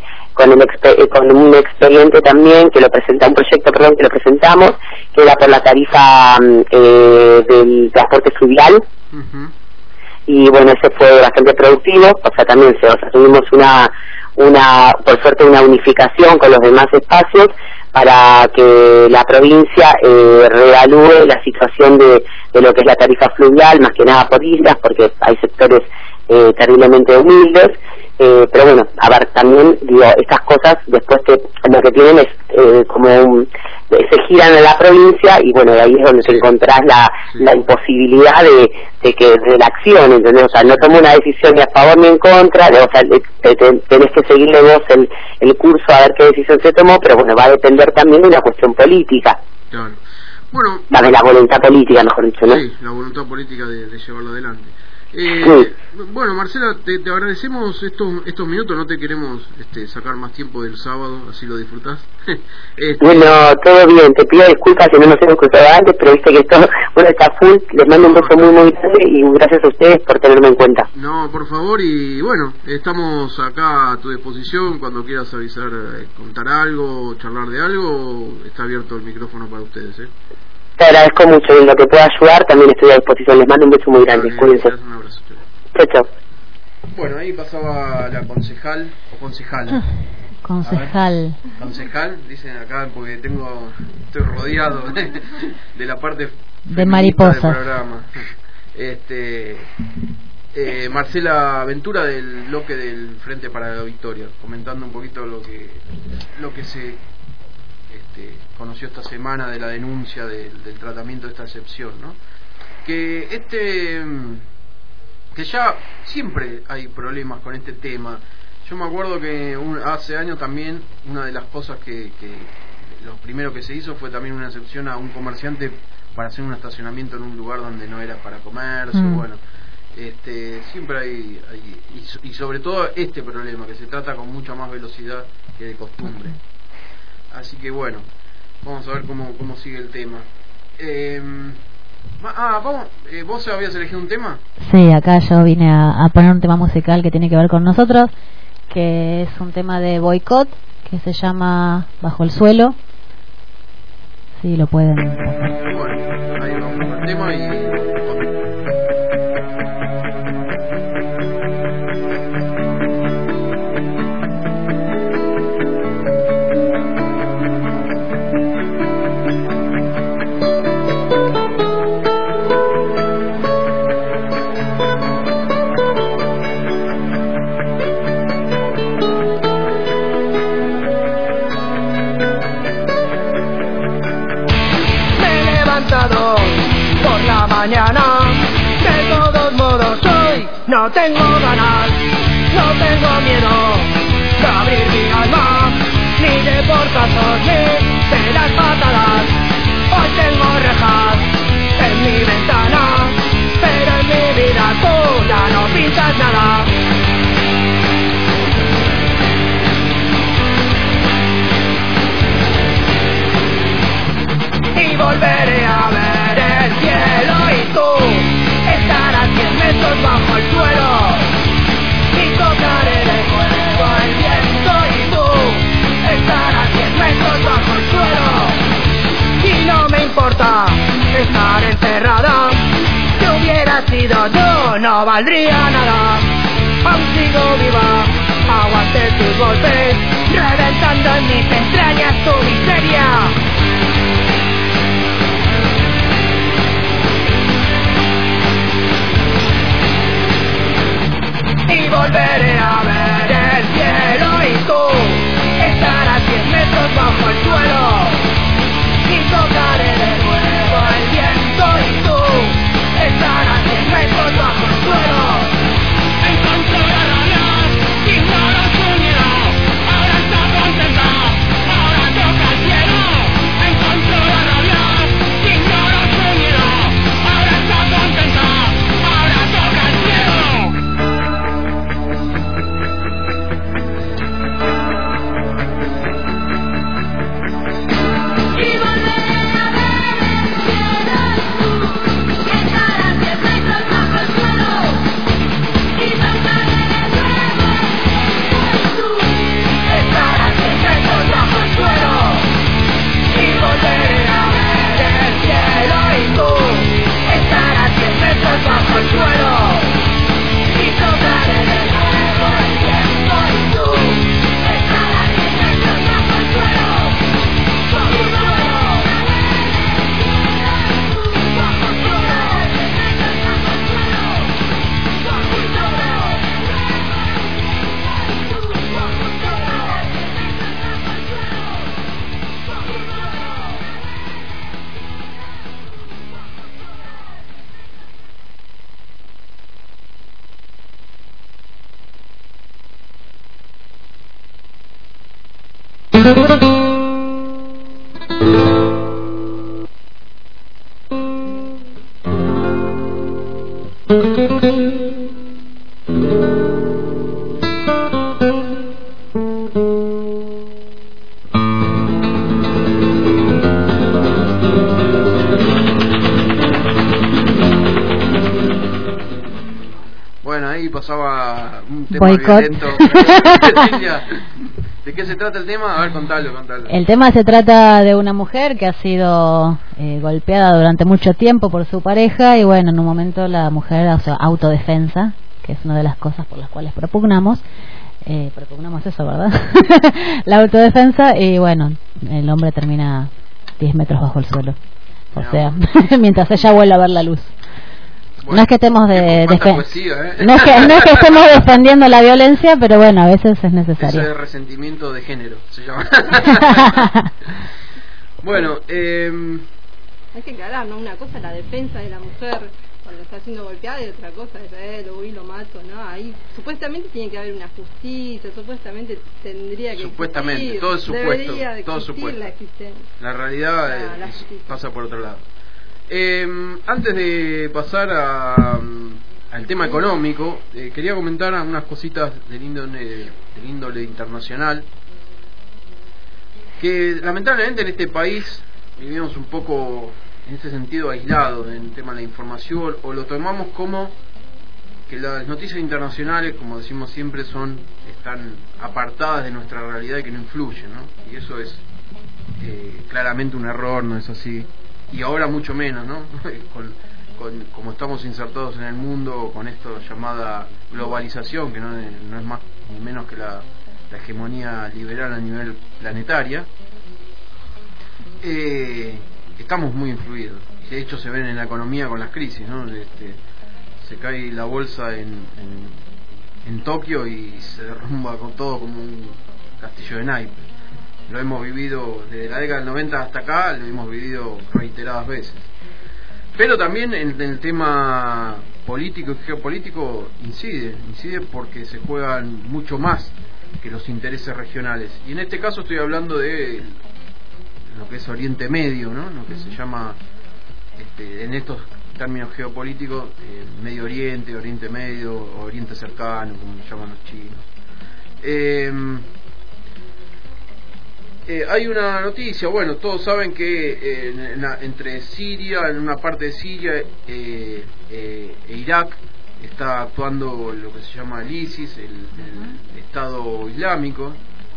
expediente también que un proyecto que lo presentamos, que era por la tarifa del transporte fluvial. Y bueno, ese fue bastante productivo, o sea, también tuvimos por suerte una unificación con los demás espacios para que la provincia reevalúe la situación de lo que es la tarifa fluvial, más que nada por islas, porque hay sectores terriblemente humildes, pero bueno, a ver, también digo, estas cosas después lo que tienen es se giran en la provincia y bueno, de ahí es donde te encontrás la imposibilidad de la acción, ¿entendés? O sea, no tomo una decisión ni a favor ni en contra, o sea, tenés que seguirle vos el curso a ver qué decisión se tomó, pero bueno, va a depender también de una cuestión política. Claro. Bueno, de la voluntad política, mejor dicho, ¿no? Sí, la voluntad política de llevarlo adelante. Sí. Bueno, Marcela, te agradecemos estos minutos, no te queremos sacar más tiempo del sábado, así lo disfrutás. Bueno, todo bien, te pido disculpas si no nos hemos cruzado antes, pero viste que esto, bueno, está full, les mando un beso muy muy grande y gracias a ustedes por tenerme en cuenta. No, por favor, y bueno, estamos acá a tu disposición cuando quieras avisar, contar algo, charlar de algo, está abierto el micrófono para ustedes, Te agradezco mucho, en lo que pueda ayudar también estoy a disposición, les mando un beso muy grande, cuídense. Un abrazo. Chao. Bueno, ahí pasaba la concejal o concejala. Concejal, dicen acá porque estoy rodeado de la parte de mariposas del programa. Marcela Ventura del bloque del Frente para la Victoria, comentando un poquito lo que se conoció esta semana de la denuncia del tratamiento de esta excepción, ¿no? Que ya siempre hay problemas con este tema. Yo me acuerdo que hace años también una de las cosas que lo primero que se hizo fue también una excepción a un comerciante para hacer un estacionamiento en un lugar donde no era para comercio. Bueno, siempre hay y sobre todo este problema que se trata con mucha más velocidad que de costumbre. Así que bueno, vamos a ver cómo sigue el tema. ¿Vos habías elegido un tema? Sí, acá yo vine a poner un tema musical que tiene que ver con nosotros, que es un tema de boicot, que se llama Bajo el Suelo. Sí, lo pueden. Bueno, ahí vamos con el tema y... por la mañana, de todos modos hoy no tengo ganas, no tengo miedo de abrir mi alma, ni de portazos ni de las patadas. Hoy tengo rejas en mi ventana, pero en mi vida tú ya no pintas nada. Y volveré a ver el cielo y tú estarás 100 metros bajo el suelo y tocaré de nuevo el viento y tú estarás 100 metros bajo el suelo y no me importa estar encerrada. Si hubiera sido yo no valdría nada. Aún sigo viva, aguante tus golpes, reventando en mis entrañas tu miseria. Bueno, ahí pasaba un tema Boicot. violento. ¿De qué se trata el tema? A ver, contalo. El tema se trata de una mujer que ha sido golpeada durante mucho tiempo por su pareja y bueno, en un momento la mujer, o sea, autodefensa, que es una de las cosas por las cuales propugnamos eso, ¿verdad? La autodefensa, y bueno, el hombre termina 10 metros bajo el suelo, o sea, mientras ella vuelve a ver la luz. Bueno, no es que estemos poesía, no es que estemos defendiendo la violencia, pero bueno, a veces es necesario. Eso es resentimiento de género, se llama. Bueno, hay que aclarar, ¿no? Una cosa es la defensa de la mujer cuando está siendo golpeada y otra cosa es lo voy y lo mato, ¿no? Ahí supuestamente tiene que haber una justicia, supuestamente tendría que existir, todo es supuesto, debería de todo existir supuesto. la existencia. La realidad La justicia. pasa por otro lado. Antes de pasar al tema económico, quería comentar unas cositas del índole internacional, que lamentablemente en este país vivimos un poco en ese sentido aislados en el tema de la información, o lo tomamos como que las noticias internacionales, como decimos siempre, están apartadas de nuestra realidad y que no influyen, ¿no? Y eso es claramente un error, no es así. Y ahora mucho menos, ¿no? Como estamos insertados en el mundo con esto llamada globalización, que no es más ni menos que la hegemonía liberal a nivel planetaria, estamos muy influidos. De hecho se ven en la economía con las crisis, ¿no? Se cae la bolsa en Tokio y se derrumba con todo como un castillo de naipes. Lo hemos vivido desde la década del 90 hasta acá, lo hemos vivido reiteradas veces. Pero también en el tema político y geopolítico incide porque se juegan mucho más que los intereses regionales. Y en este caso estoy hablando de lo que es Oriente Medio, ¿no? Lo que se llama, en estos términos geopolíticos, Medio Oriente, Oriente Medio, Oriente Cercano, como llaman los chinos. Hay una noticia, bueno, todos saben que entre Siria, en una parte de Siria e Irak, está actuando lo que se llama el ISIS, el Estado Islámico,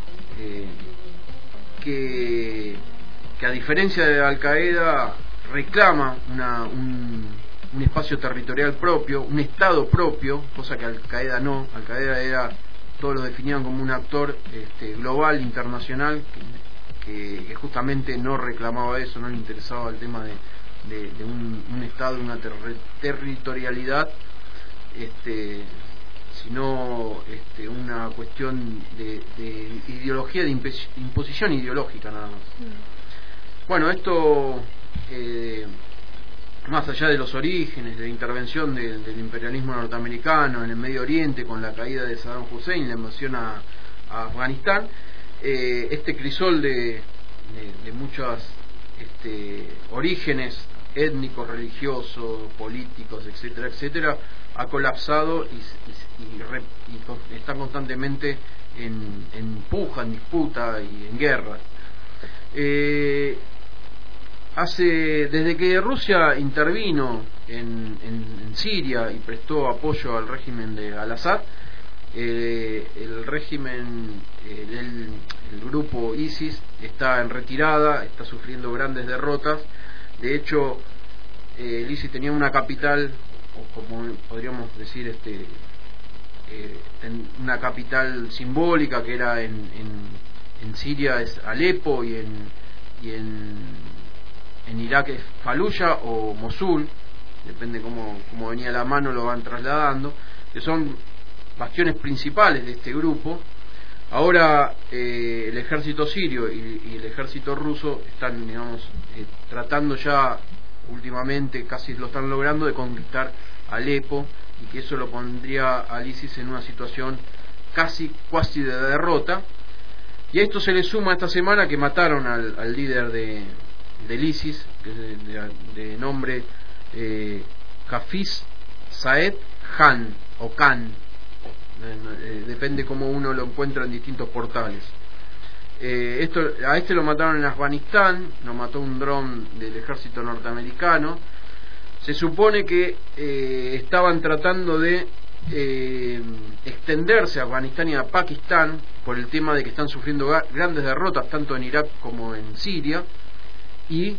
que a diferencia de Al Qaeda reclama un espacio territorial propio, un Estado propio, cosa que Al Qaeda no. Al Qaeda todos lo definían como un actor global, internacional, que justamente no reclamaba eso, no le interesaba el tema de un Estado, una territorialidad, sino una cuestión de ideología, de imposición ideológica nada más. Bueno, esto, más allá de los orígenes de la intervención del imperialismo norteamericano en el Medio Oriente con la caída de Saddam Hussein, la invasión a Afganistán, este crisol de muchos orígenes étnicos, religiosos, políticos, etcétera, etcétera, ha colapsado y está constantemente en puja, en disputa y en guerra. Desde que Rusia intervino en Siria y prestó apoyo al régimen de Al-Assad, el régimen, el grupo ISIS está en retirada, está sufriendo grandes derrotas. De hecho, el ISIS tenía una capital, o como podríamos decir, una capital simbólica que era en Siria es Alepo, y en Irak es Faluya o Mosul, depende cómo venía la mano, lo van trasladando, que son bastiones principales de este grupo. Ahora el ejército sirio y el ejército ruso están, digamos, tratando ya últimamente, casi lo están logrando, de conquistar Alepo, y que eso lo pondría al ISIS en una situación cuasi de derrota. Y a esto se le suma esta semana que mataron al líder del ISIS, que es de nombre Hafiz Saeed Khan, o Khan, depende cómo uno lo encuentra en distintos portales. A este lo mataron en Afganistán, lo mató un dron del ejército norteamericano. Se supone que estaban tratando de extenderse a Afganistán y a Pakistán por el tema de que están sufriendo grandes derrotas tanto en Irak como en Siria, y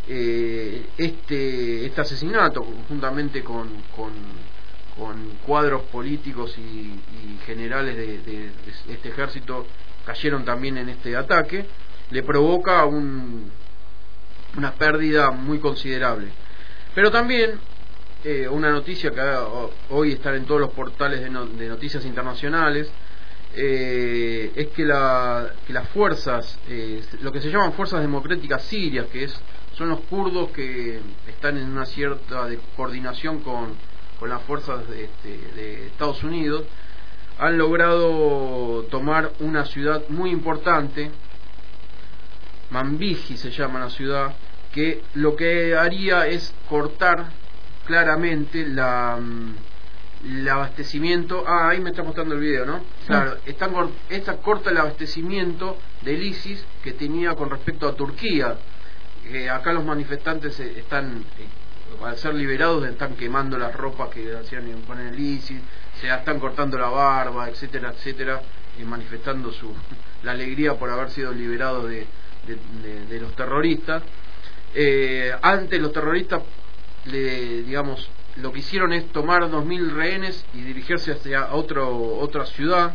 este asesinato juntamente con cuadros políticos y generales de este ejército cayeron también en este ataque, le provoca una pérdida muy considerable. Pero también una noticia que hoy está en todos los portales de noticias internacionales, es que las fuerzas, lo que se llaman fuerzas democráticas sirias, son los kurdos que están en una cierta coordinación con las fuerzas de Estados Unidos, han logrado tomar una ciudad muy importante, Manbiji se llama la ciudad, que lo que haría es cortar claramente el abastecimiento. Ahí me está mostrando el video, ¿no? Claro, esta corta el abastecimiento del ISIS que tenía con respecto a Turquía. Acá los manifestantes están, al ser liberados, están quemando las ropas que hacían poner el ISIS, se están cortando la barba, etcétera, etcétera, y manifestando la alegría por haber sido liberados de los terroristas. Antes los terroristas, lo que hicieron es tomar 2.000 rehenes y dirigirse hacia otra ciudad.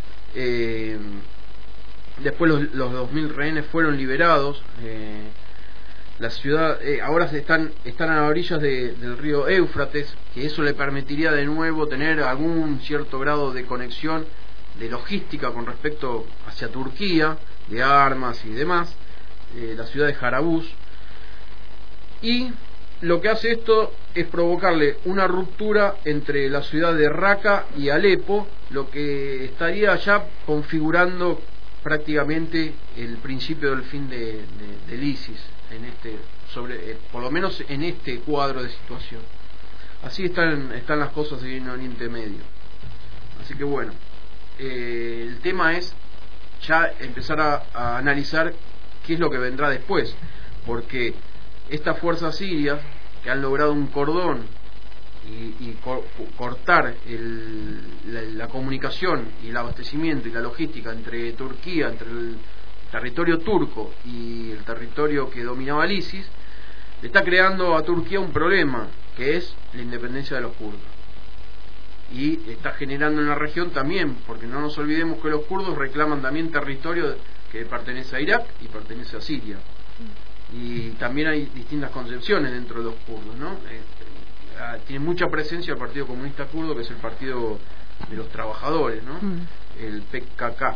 Después los 2.000 rehenes fueron liberados. La ciudad ahora están a orillas del río Éufrates, que eso le permitiría de nuevo tener algún cierto grado de conexión de logística con respecto hacia Turquía, de armas y demás. La ciudad de Jarabús. Y lo que hace esto es provocarle una ruptura entre la ciudad de Raqqa y Alepo, lo que estaría ya configurando prácticamente el principio del fin del ISIS, por lo menos en este cuadro de situación. Así están las cosas en Oriente Medio. Así que bueno, el tema es ya empezar a analizar qué es lo que vendrá después, porque estas fuerzas sirias que han logrado un cordón y cortar la comunicación y el abastecimiento y la logística entre Turquía, entre el territorio turco y el territorio que dominaba el ISIS, le está creando a Turquía un problema, que es la independencia de los kurdos. Y está generando en la región también, porque no nos olvidemos que los kurdos reclaman también territorio que pertenece a Irak y pertenece a Siria. Y también hay distintas concepciones dentro de los kurdos, ¿no? Tiene mucha presencia el Partido Comunista Kurdo, que es el partido de los trabajadores, ¿no? El PKK.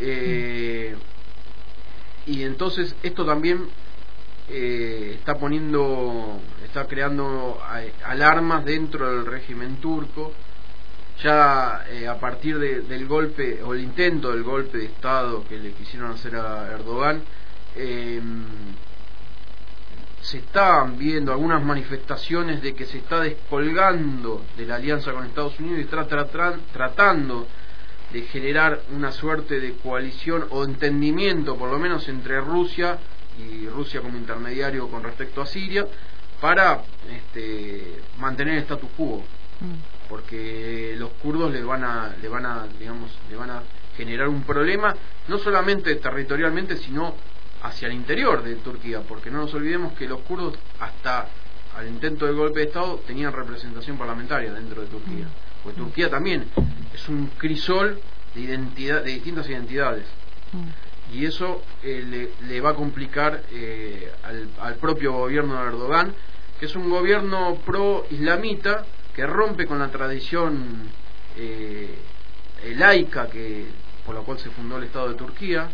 Y entonces esto también está creando alarmas dentro del régimen turco. Ya a partir del golpe o el intento del golpe de Estado que le quisieron hacer a Erdogan, se están viendo algunas manifestaciones de que se está descolgando de la alianza con Estados Unidos y está tratando de generar una suerte de coalición o entendimiento, por lo menos entre Rusia y Rusia como intermediario con respecto a Siria, para mantener el status quo, porque los kurdos le van a generar un problema, no solamente territorialmente, sino hacia el interior de Turquía, porque no nos olvidemos que los kurdos, hasta al intento del golpe de Estado, tenían representación parlamentaria dentro de Turquía, porque Turquía también es un crisol de distintas identidades, y eso le va a complicar al propio gobierno de Erdogan, que es un gobierno pro-islamita que rompe con la tradición laica por la cual se fundó el Estado de Turquía.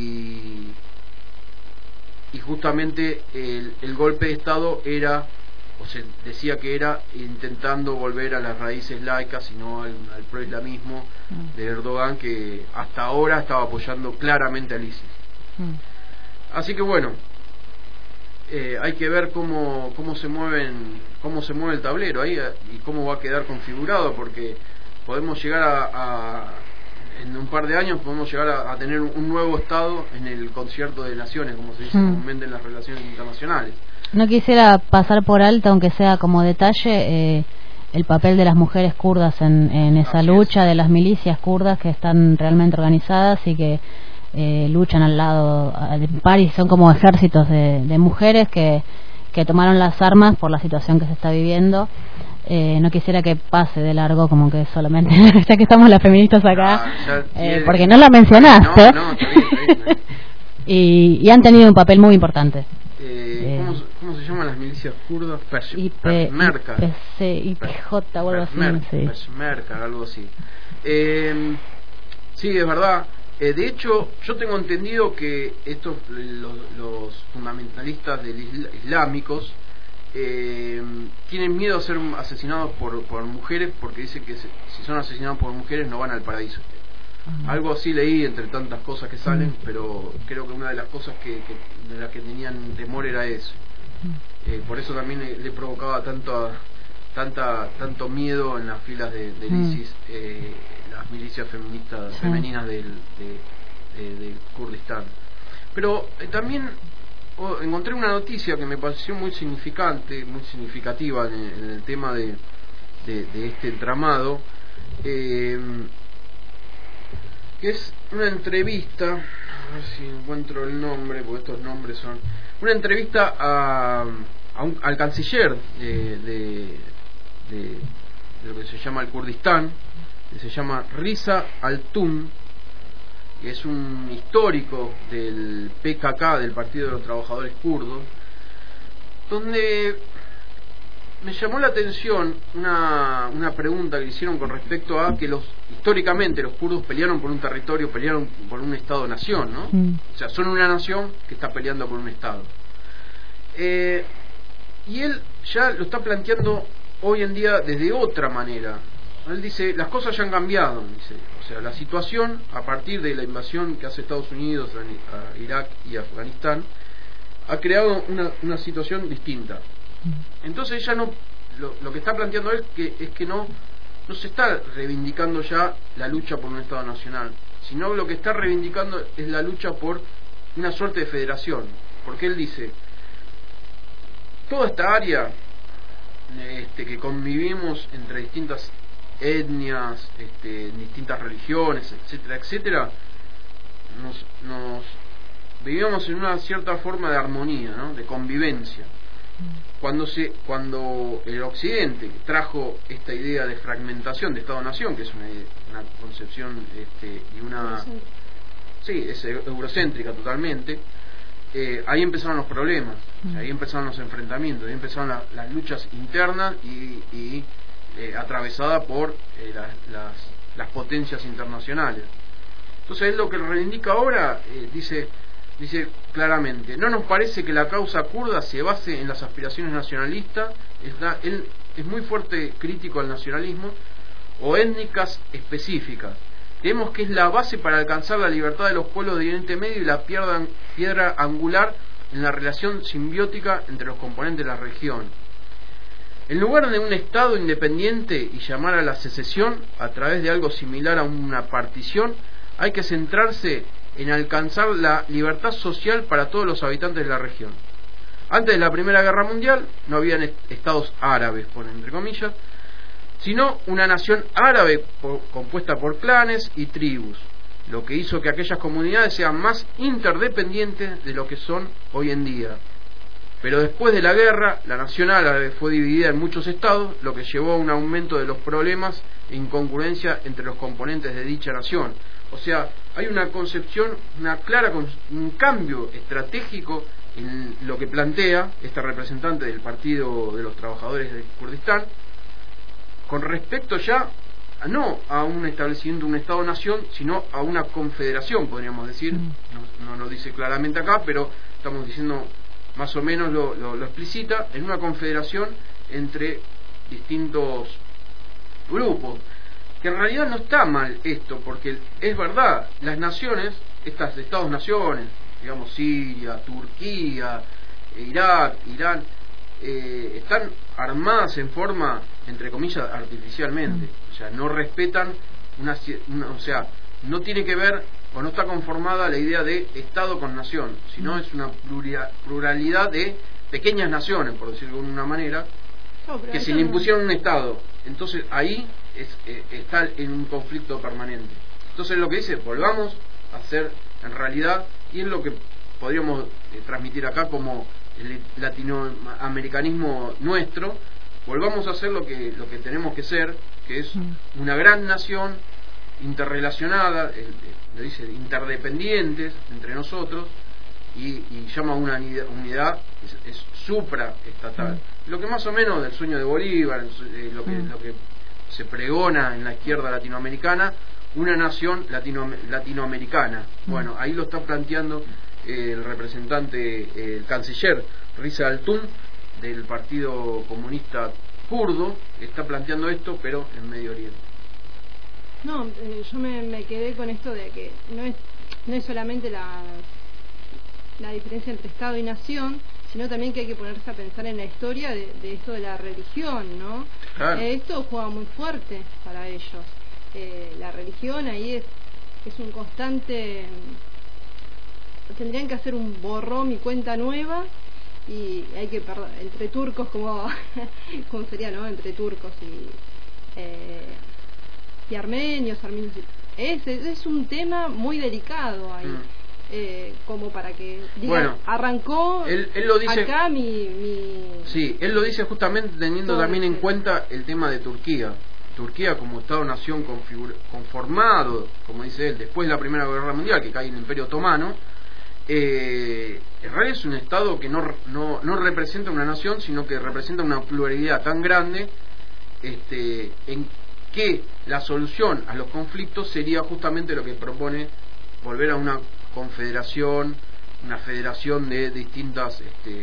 Y justamente el golpe de Estado era o se decía que era intentando volver a las raíces laicas y no al proislamismo de Erdogan, que hasta ahora estaba apoyando claramente al ISIS. Así que bueno, hay que ver cómo se mueve el tablero ahí y cómo va a quedar configurado, porque podemos llegar en un par de años podemos llegar a tener un nuevo estado en el concierto de naciones, como se dice comúnmente en las relaciones internacionales. No quisiera pasar por alto, aunque sea como detalle, el papel de las mujeres kurdas en esa lucha, de las milicias kurdas que están realmente organizadas y que luchan al lado de París. Son como ejércitos de mujeres que tomaron las armas por la situación que se está viviendo. No quisiera que pase de largo, como que solamente ya que estamos las feministas acá, porque no la mencionaste. No, está bien. Y han tenido un papel muy importante. ¿Cómo se llaman las milicias kurdas? Peshmerga. IPJ o algo así. Peshmerga, algo así. Sí, es verdad. De hecho, yo tengo entendido que estos los fundamentalistas islámicos tienen miedo a ser asesinados por mujeres, porque dicen que si son asesinados por mujeres no van al paraíso. Algo así leí entre tantas cosas que salen, pero creo que una de las cosas de las que tenían temor era eso. Por eso también le provocaba tanto miedo en las filas del ISIS, las milicias femeninas del Kurdistán. Pero también encontré una noticia que me pareció muy significativa en el tema de este entramado, que es una entrevista, a ver si encuentro el nombre, porque estos nombres son una entrevista al canciller de lo que se llama el Kurdistán, que se llama Riza Altun, que es un histórico del PKK, del Partido de los Trabajadores Kurdos, donde me llamó la atención una pregunta que le hicieron con respecto a que históricamente los kurdos pelearon por un territorio, pelearon por un Estado-nación, ¿no? O sea, son una nación que está peleando por un Estado. Y él ya lo está planteando hoy en día desde otra manera. Él dice, las cosas ya han cambiado, dice. O sea, la situación a partir de la invasión que hace Estados Unidos a Irak y Afganistán ha creado una situación distinta. Entonces ya no, lo que está planteando él es que no se está reivindicando ya la lucha por un Estado nacional, sino lo que está reivindicando es la lucha por una suerte de federación, porque él dice, toda esta área que convivimos entre distintas etnias, distintas religiones, etcétera, nos vivíamos en una cierta forma de armonía, ¿no? De convivencia. Cuando el Occidente trajo esta idea de fragmentación de Estado-Nación, que es una concepción es eurocéntrica totalmente, ahí empezaron los problemas, ahí empezaron los enfrentamientos, ahí empezaron las luchas internas y atravesada por las potencias internacionales. Entonces él lo que reivindica ahora, dice claramente, no nos parece que la causa kurda se base en las aspiraciones nacionalistas, él es muy fuerte crítico al nacionalismo, o étnicas específicas. Creemos que es la base para alcanzar la libertad de los pueblos de Oriente Medio y la piedra angular en la relación simbiótica entre los componentes de la región. En lugar de un Estado independiente y llamar a la secesión a través de algo similar a una partición, hay que centrarse en alcanzar la libertad social para todos los habitantes de la región. Antes de la Primera Guerra Mundial no habían estados árabes, por entre comillas, sino una nación árabe compuesta por clanes y tribus, lo que hizo que aquellas comunidades sean más interdependientes de lo que son hoy en día. Pero después de la guerra, la nación árabe fue dividida en muchos estados, lo que llevó a un aumento de los problemas e incongruencia entre los componentes de dicha nación. O sea, hay una concepción, un cambio estratégico en lo que plantea esta representante del Partido de los Trabajadores de Kurdistán, con respecto ya no a un establecimiento, un Estado-nación, sino a una confederación, podríamos decir. No lo dice claramente acá, pero estamos diciendo más o menos lo explicita, en una confederación entre distintos grupos, que en realidad no está mal esto, porque es verdad, las naciones, estas estados-naciones, digamos Siria, Turquía, Irak, Irán, están armadas en forma, entre comillas, artificialmente, o sea, no respetan o sea, no tiene que ver o no está conformada la idea de Estado con nación, sino es una pluralidad de pequeñas naciones, por decirlo de una manera, que se le impusieron un Estado. Entonces ahí está en un conflicto permanente. Entonces lo que dice, volvamos a hacer en realidad, y es lo que podríamos transmitir acá como el latinoamericanismo nuestro, volvamos a hacer lo que tenemos que ser, que es una gran nación interrelacionada, lo dice, interdependientes entre nosotros, y llama a una unidad es supraestatal. Lo que más o menos del sueño de Bolívar, lo que se pregona en la izquierda latinoamericana, una nación latinoamericana. Bueno, ahí lo está planteando el representante, el canciller Riza Altun del Partido Comunista Kurdo, está planteando esto, pero en Medio Oriente. No, yo me quedé con esto de que no es solamente la diferencia entre Estado y nación, sino también que hay que ponerse a pensar en la historia de esto de la religión, ¿no? Claro. Esto juega muy fuerte para ellos. La religión ahí es un constante. Tendrían que hacer un borrón y cuenta nueva, y hay que entre turcos, como sería, ¿no? Entre turcos y armenios. Es un tema muy delicado ahí. Como para que diga, bueno, arrancó él lo dice, acá sí, él lo dice justamente teniendo también en cuenta el tema de Turquía como Estado-nación conformado, como dice él, después de la Primera Guerra Mundial, que cae en el Imperio Otomano. Israel es un Estado que no representa una nación, sino que representa una pluralidad tan grande, en que la solución a los conflictos sería justamente lo que propone, volver a una confederación, una federación de distintos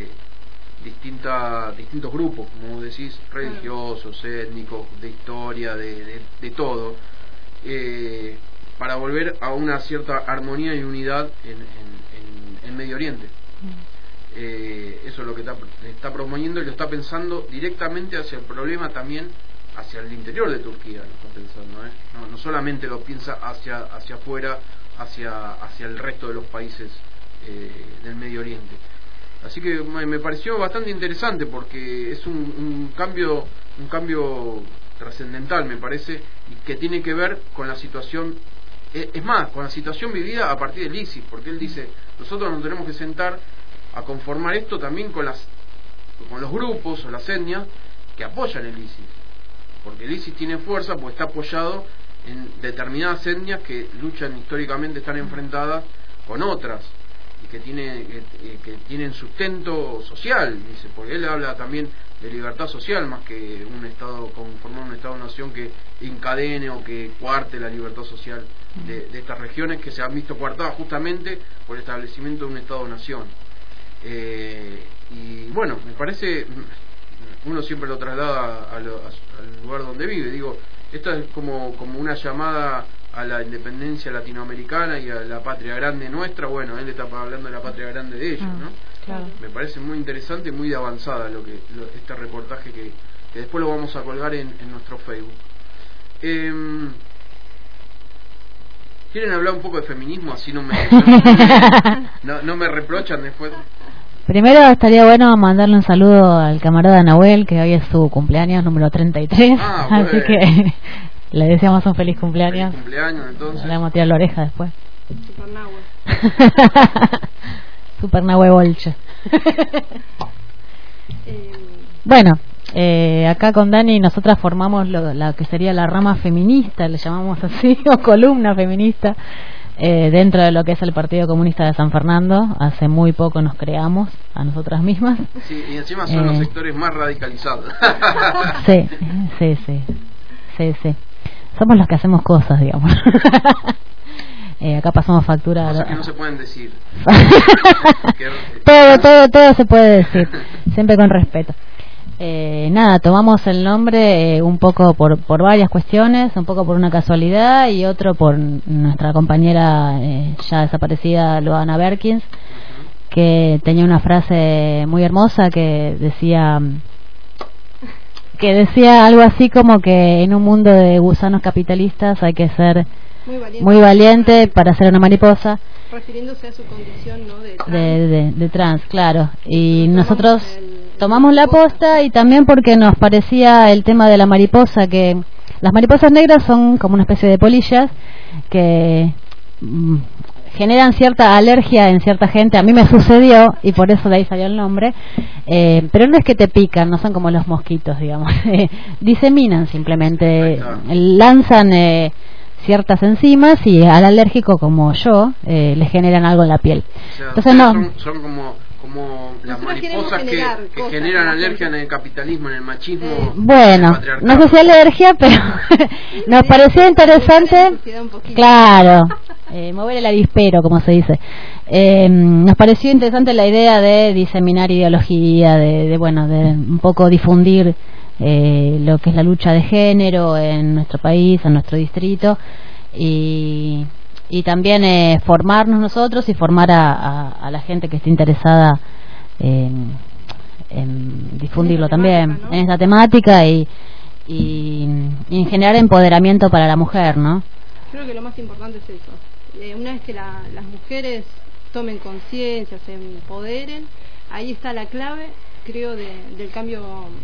grupos, como vos decís, religiosos, étnicos, de historia, de todo, para volver a una cierta armonía y unidad en Medio Oriente. Eso es lo que está proponiendo, y lo está pensando directamente hacia el problema, también hacia el interior de Turquía, lo está pensando, no solamente lo piensa hacia afuera, hacia el resto de los países del Medio Oriente. Así que me pareció bastante interesante, porque es un cambio trascendental, me parece, y que tiene que ver con la situación, es más, con la situación vivida a partir del ISIS, porque él dice, nosotros nos tenemos que sentar a conformar esto también con los grupos o las etnias que apoyan el ISIS, porque el ISIS tiene fuerza porque está apoyado en determinadas etnias que luchan históricamente, están enfrentadas con otras, y que tienen sustento social, dice, porque él habla también de libertad social, más que un Estado, conformar un Estado-nación que encadene o que cuarte la libertad social de estas regiones que se han visto coartadas justamente por el establecimiento de un Estado-nación. Y bueno, me parece, uno siempre lo traslada al lugar donde vive. Digo, esta es como una llamada a la independencia latinoamericana y a la patria grande nuestra. Bueno, él está hablando de la patria grande de ellos, ¿no? Claro. Me parece muy interesante y muy avanzada este reportaje que después lo vamos a colgar en nuestro Facebook. ¿Quieren hablar un poco de feminismo? Así no me reprochan después. Primero estaría bueno mandarle un saludo al camarada Nahuel, que hoy es su cumpleaños número 33. Así que le deseamos un feliz cumpleaños. Feliz cumpleaños, entonces. Le vamos a tirar la oreja después. Super Nahuel. Super Nahuel Bolche. Bueno, acá con Dani nosotras formamos la que sería la rama feminista, le llamamos así, o columna feminista, dentro de lo que es el Partido Comunista de San Fernando. Hace muy poco nos creamos a nosotras mismas. Sí, y encima son los sectores más radicalizados. Sí. Somos los que hacemos cosas, digamos. Acá pasamos factura. Cosas que no se pueden decir. todo se puede decir, siempre con respeto. Nada, tomamos el nombre un poco por varias cuestiones, un poco por una casualidad y otro por nuestra compañera ya desaparecida, Luana Berkins, que tenía una frase muy hermosa que decía algo así como que en un mundo de gusanos capitalistas hay que ser muy valiente para ser una mariposa, refiriéndose a su condición, ¿no?, de trans, claro. Y nosotros tomamos la posta, y también porque nos parecía el tema de la mariposa, que las mariposas negras son como una especie de polillas que generan cierta alergia en cierta gente. A mí me sucedió y por eso de ahí salió el nombre, pero no es que te pican, no son como los mosquitos, digamos. Diseminan simplemente, lanzan ciertas enzimas y al alérgico como yo le generan algo en la piel. O sea, entonces no son como las mariposas que generan alergia en el capitalismo, en el machismo. Bueno, no sé si alergia, pero nos pareció interesante, claro, mover el avispero, como se dice. Nos pareció interesante la idea de diseminar ideología, de un poco difundir lo que es la lucha de género en nuestro país, en nuestro distrito, y también formarnos nosotros y formar a la gente que esté interesada en difundirlo también, en esta temática y en generar empoderamiento para la mujer, ¿no? Creo que lo más importante es eso. Una vez que las mujeres tomen conciencia, se empoderen, ahí está la clave, creo, del cambio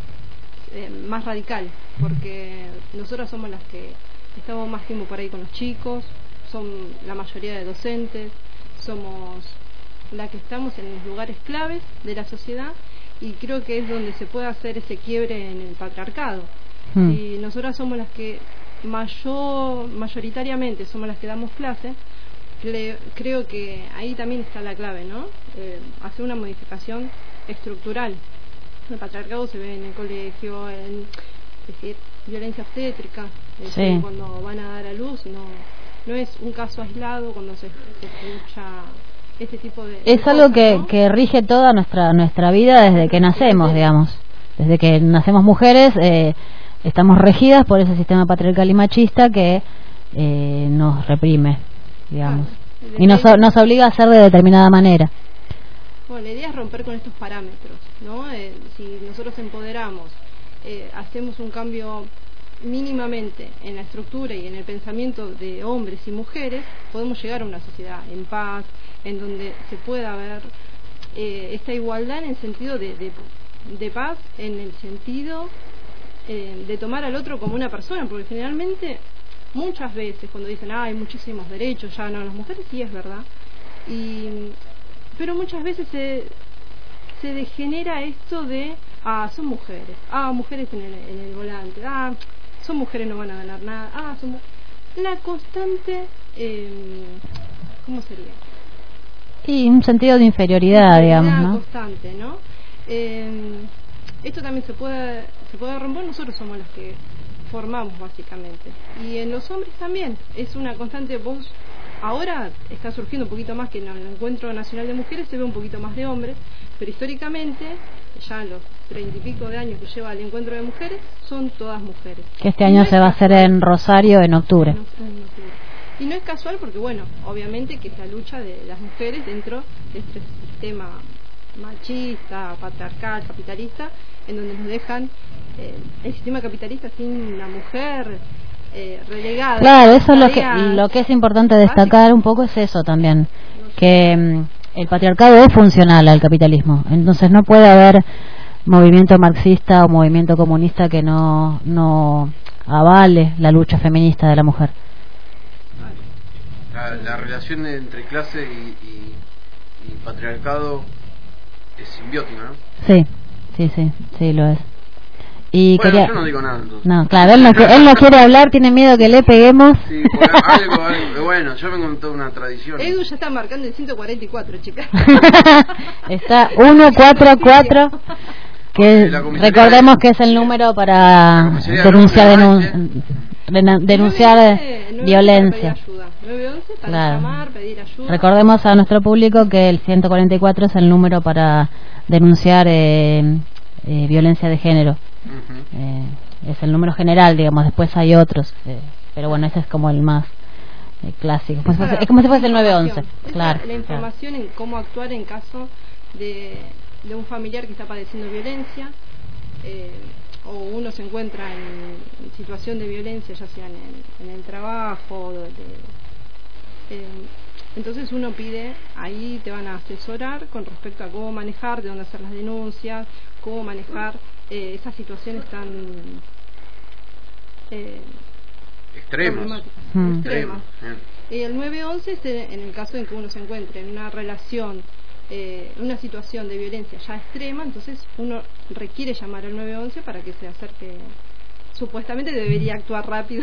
más radical, porque nosotros somos las que estamos más tiempo por ahí con los chicos, son la mayoría de docentes, somos las que estamos en los lugares claves de la sociedad, y creo que es donde se puede hacer ese quiebre en el patriarcado. Y nosotras somos las que mayoritariamente somos las que damos clase. Creo que ahí también está la clave, ¿no? Hacer una modificación estructural. El patriarcado se ve en el colegio, es decir, violencia obstétrica, cuando van a dar a luz, no es un caso aislado cuando se escucha este tipo de es algo cosas, que rige toda nuestra vida desde que nacemos, digamos. Desde que nacemos mujeres estamos regidas por ese sistema patriarcal y machista que nos reprime, digamos, y nos obliga a ser de determinada manera. Bueno, la idea es romper con estos parámetros, ¿no? Si nosotros empoderamos, hacemos un cambio mínimamente en la estructura y en el pensamiento de hombres y mujeres, podemos llegar a una sociedad en paz, en donde se pueda ver esta igualdad en el sentido de paz, en el sentido de tomar al otro como una persona, porque generalmente muchas veces cuando dicen hay muchísimos derechos ya no las mujeres, sí es verdad, pero muchas veces se degenera esto de son mujeres, mujeres en el volante, son mujeres, no van a ganar nada, la constante ¿cómo sería? Y un sentido de inferioridad, digamos, ¿no? Constante, ¿no? Esto también se puede romper. Nosotros somos las que formamos básicamente, y en los hombres también es una constante voz. Ahora está surgiendo un poquito más, que en el Encuentro Nacional de Mujeres se ve un poquito más de hombres, pero históricamente, ya en los 30 y pico de años que lleva el Encuentro de Mujeres, son todas mujeres. Que este año se va a hacer en Rosario en octubre. Y no es casual porque, bueno, obviamente que es la lucha de las mujeres dentro de este sistema machista, patriarcal, capitalista, en donde nos dejan el sistema capitalista sin la mujer relegada. Claro, eso es lo que es importante destacar un poco, es eso también, que el patriarcado es funcional al capitalismo, entonces no puede haber movimiento marxista o movimiento comunista que no avale la lucha feminista de la mujer. La relación entre clase y patriarcado es simbiótica, ¿no? Sí, lo es. Y bueno, yo no digo nada, entonces. No, claro, él no quiere hablar, tiene miedo que le peguemos. Sí, algo, bueno, yo vengo con toda una tradición. Edu ya está marcando el 144, chicas. Está 144, que recordemos que es el número para denunciar denunciar violencia. 911 para Claro. llamar, pedir ayuda. Recordemos a nuestro público que el 144 es el número para denunciar violencia de género. Es el número general, digamos, después hay otros, pero bueno, ese es como el más clásico. Es como si fuese el 911, claro. La información en cómo actuar en caso de un familiar que está padeciendo violencia, o uno se encuentra en situación de violencia, ya sea en el trabajo, entonces uno pide, ahí te van a asesorar con respecto a cómo manejar, de dónde hacer las denuncias, cómo manejar esas situaciones tan extremas. Y el 911 es en el caso en que uno se encuentre en una relación, una situación de violencia ya extrema, entonces uno requiere llamar al 911 para que se acerque. Supuestamente debería actuar rápido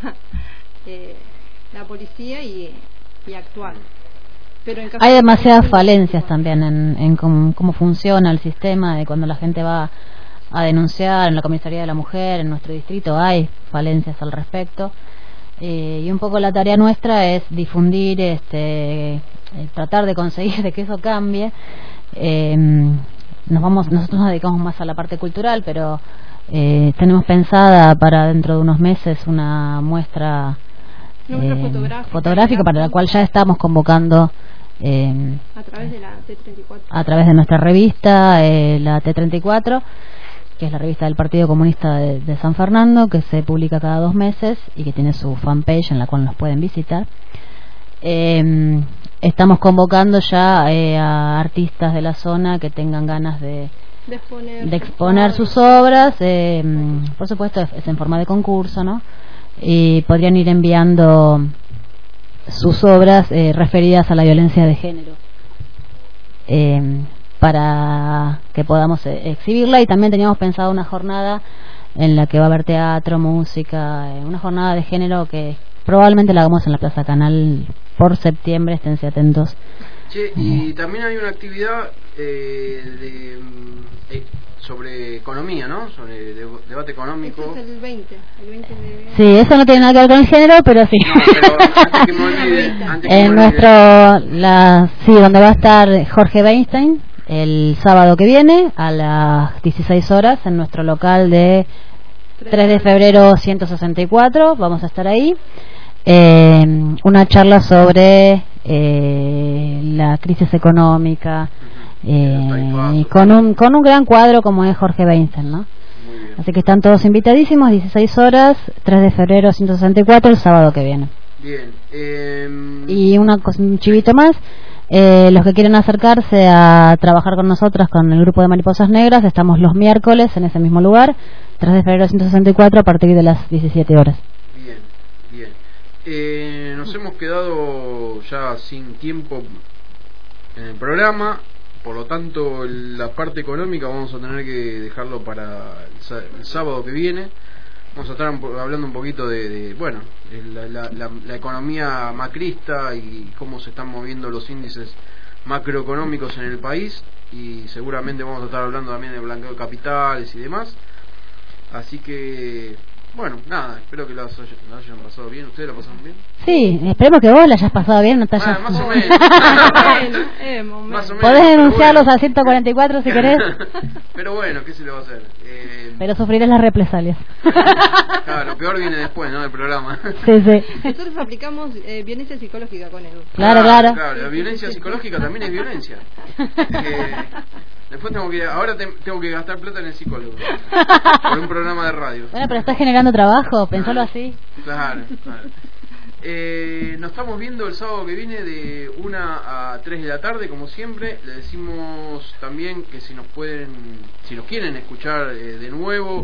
la policía y actuar. Pero en caso hay demasiadas falencias también en cómo funciona el sistema de cuando la gente va a denunciar en la comisaría de la mujer, en nuestro distrito hay falencias al respecto, y un poco la tarea nuestra es difundir, tratar de conseguir de que eso cambie. Nosotros nos dedicamos más a la parte cultural, pero tenemos pensada para dentro de unos meses una muestra fotográfica para la cual ya estamos convocando a través de la T34, a través de nuestra revista, la T34, que es la revista del Partido Comunista de San Fernando, que se publica cada 2 meses y que tiene su fanpage en la cual nos pueden visitar. Estamos convocando ya a artistas de la zona que tengan ganas de exponer sus obras, por supuesto es en forma de concurso, ¿no? Y podrían ir enviando sus obras referidas a la violencia de género, para que podamos exhibirla. Y también teníamos pensado una jornada en la que va a haber teatro, música, una jornada de género que probablemente la hagamos en la Plaza Canal por septiembre, esténse atentos. Che, y también hay una actividad sobre economía, ¿no? Sobre debate económico. Este es el 20 de... Sí, eso no tiene nada que ver con el género, pero sí. No, pero antes que me olvide, donde va a estar Jorge Weinstein el sábado que viene a las 16 horas en nuestro local de 3 de febrero 164, vamos a estar ahí. Una charla sobre la crisis económica, y con un gran cuadro como es Jorge Weinstein, ¿no? Así que están todos invitadísimos, 16 horas, 3 de febrero 164, el sábado que viene. Bien. Y un chivito más, los que quieren acercarse a trabajar con nosotras, con el grupo de Mariposas Negras, estamos los miércoles en ese mismo lugar, 3 de febrero 164, a partir de las 17 horas. Bien. Nos hemos quedado ya sin tiempo en el programa, por lo tanto la parte económica vamos a tener que dejarlo para el sábado que viene. Vamos a estar hablando un poquito de la economía macrista y cómo se están moviendo los índices macroeconómicos en el país, y seguramente vamos a estar hablando también de blanqueo de capitales y demás. Así que bueno, nada, espero que lo hayan pasado bien. ¿Ustedes lo pasaron bien? Sí, esperemos que vos la hayas pasado bien, Natalia. Más o menos. Más o menos. Podés denunciarlos a 144 si querés. Pero bueno, ¿qué se le va a hacer? Pero sufrirás las represalias. Claro, lo peor viene después, ¿no? Del programa. Sí. Nosotros aplicamos violencia psicológica con Edu. Claro. La violencia psicológica también es violencia. Después tengo que gastar plata en el psicólogo por un programa de radio. Bueno, pero estás generando trabajo, pensalo así. Claro. Nos estamos viendo el sábado que viene de 1 a 3 de la tarde, como siempre. Le decimos también que si nos quieren escuchar de nuevo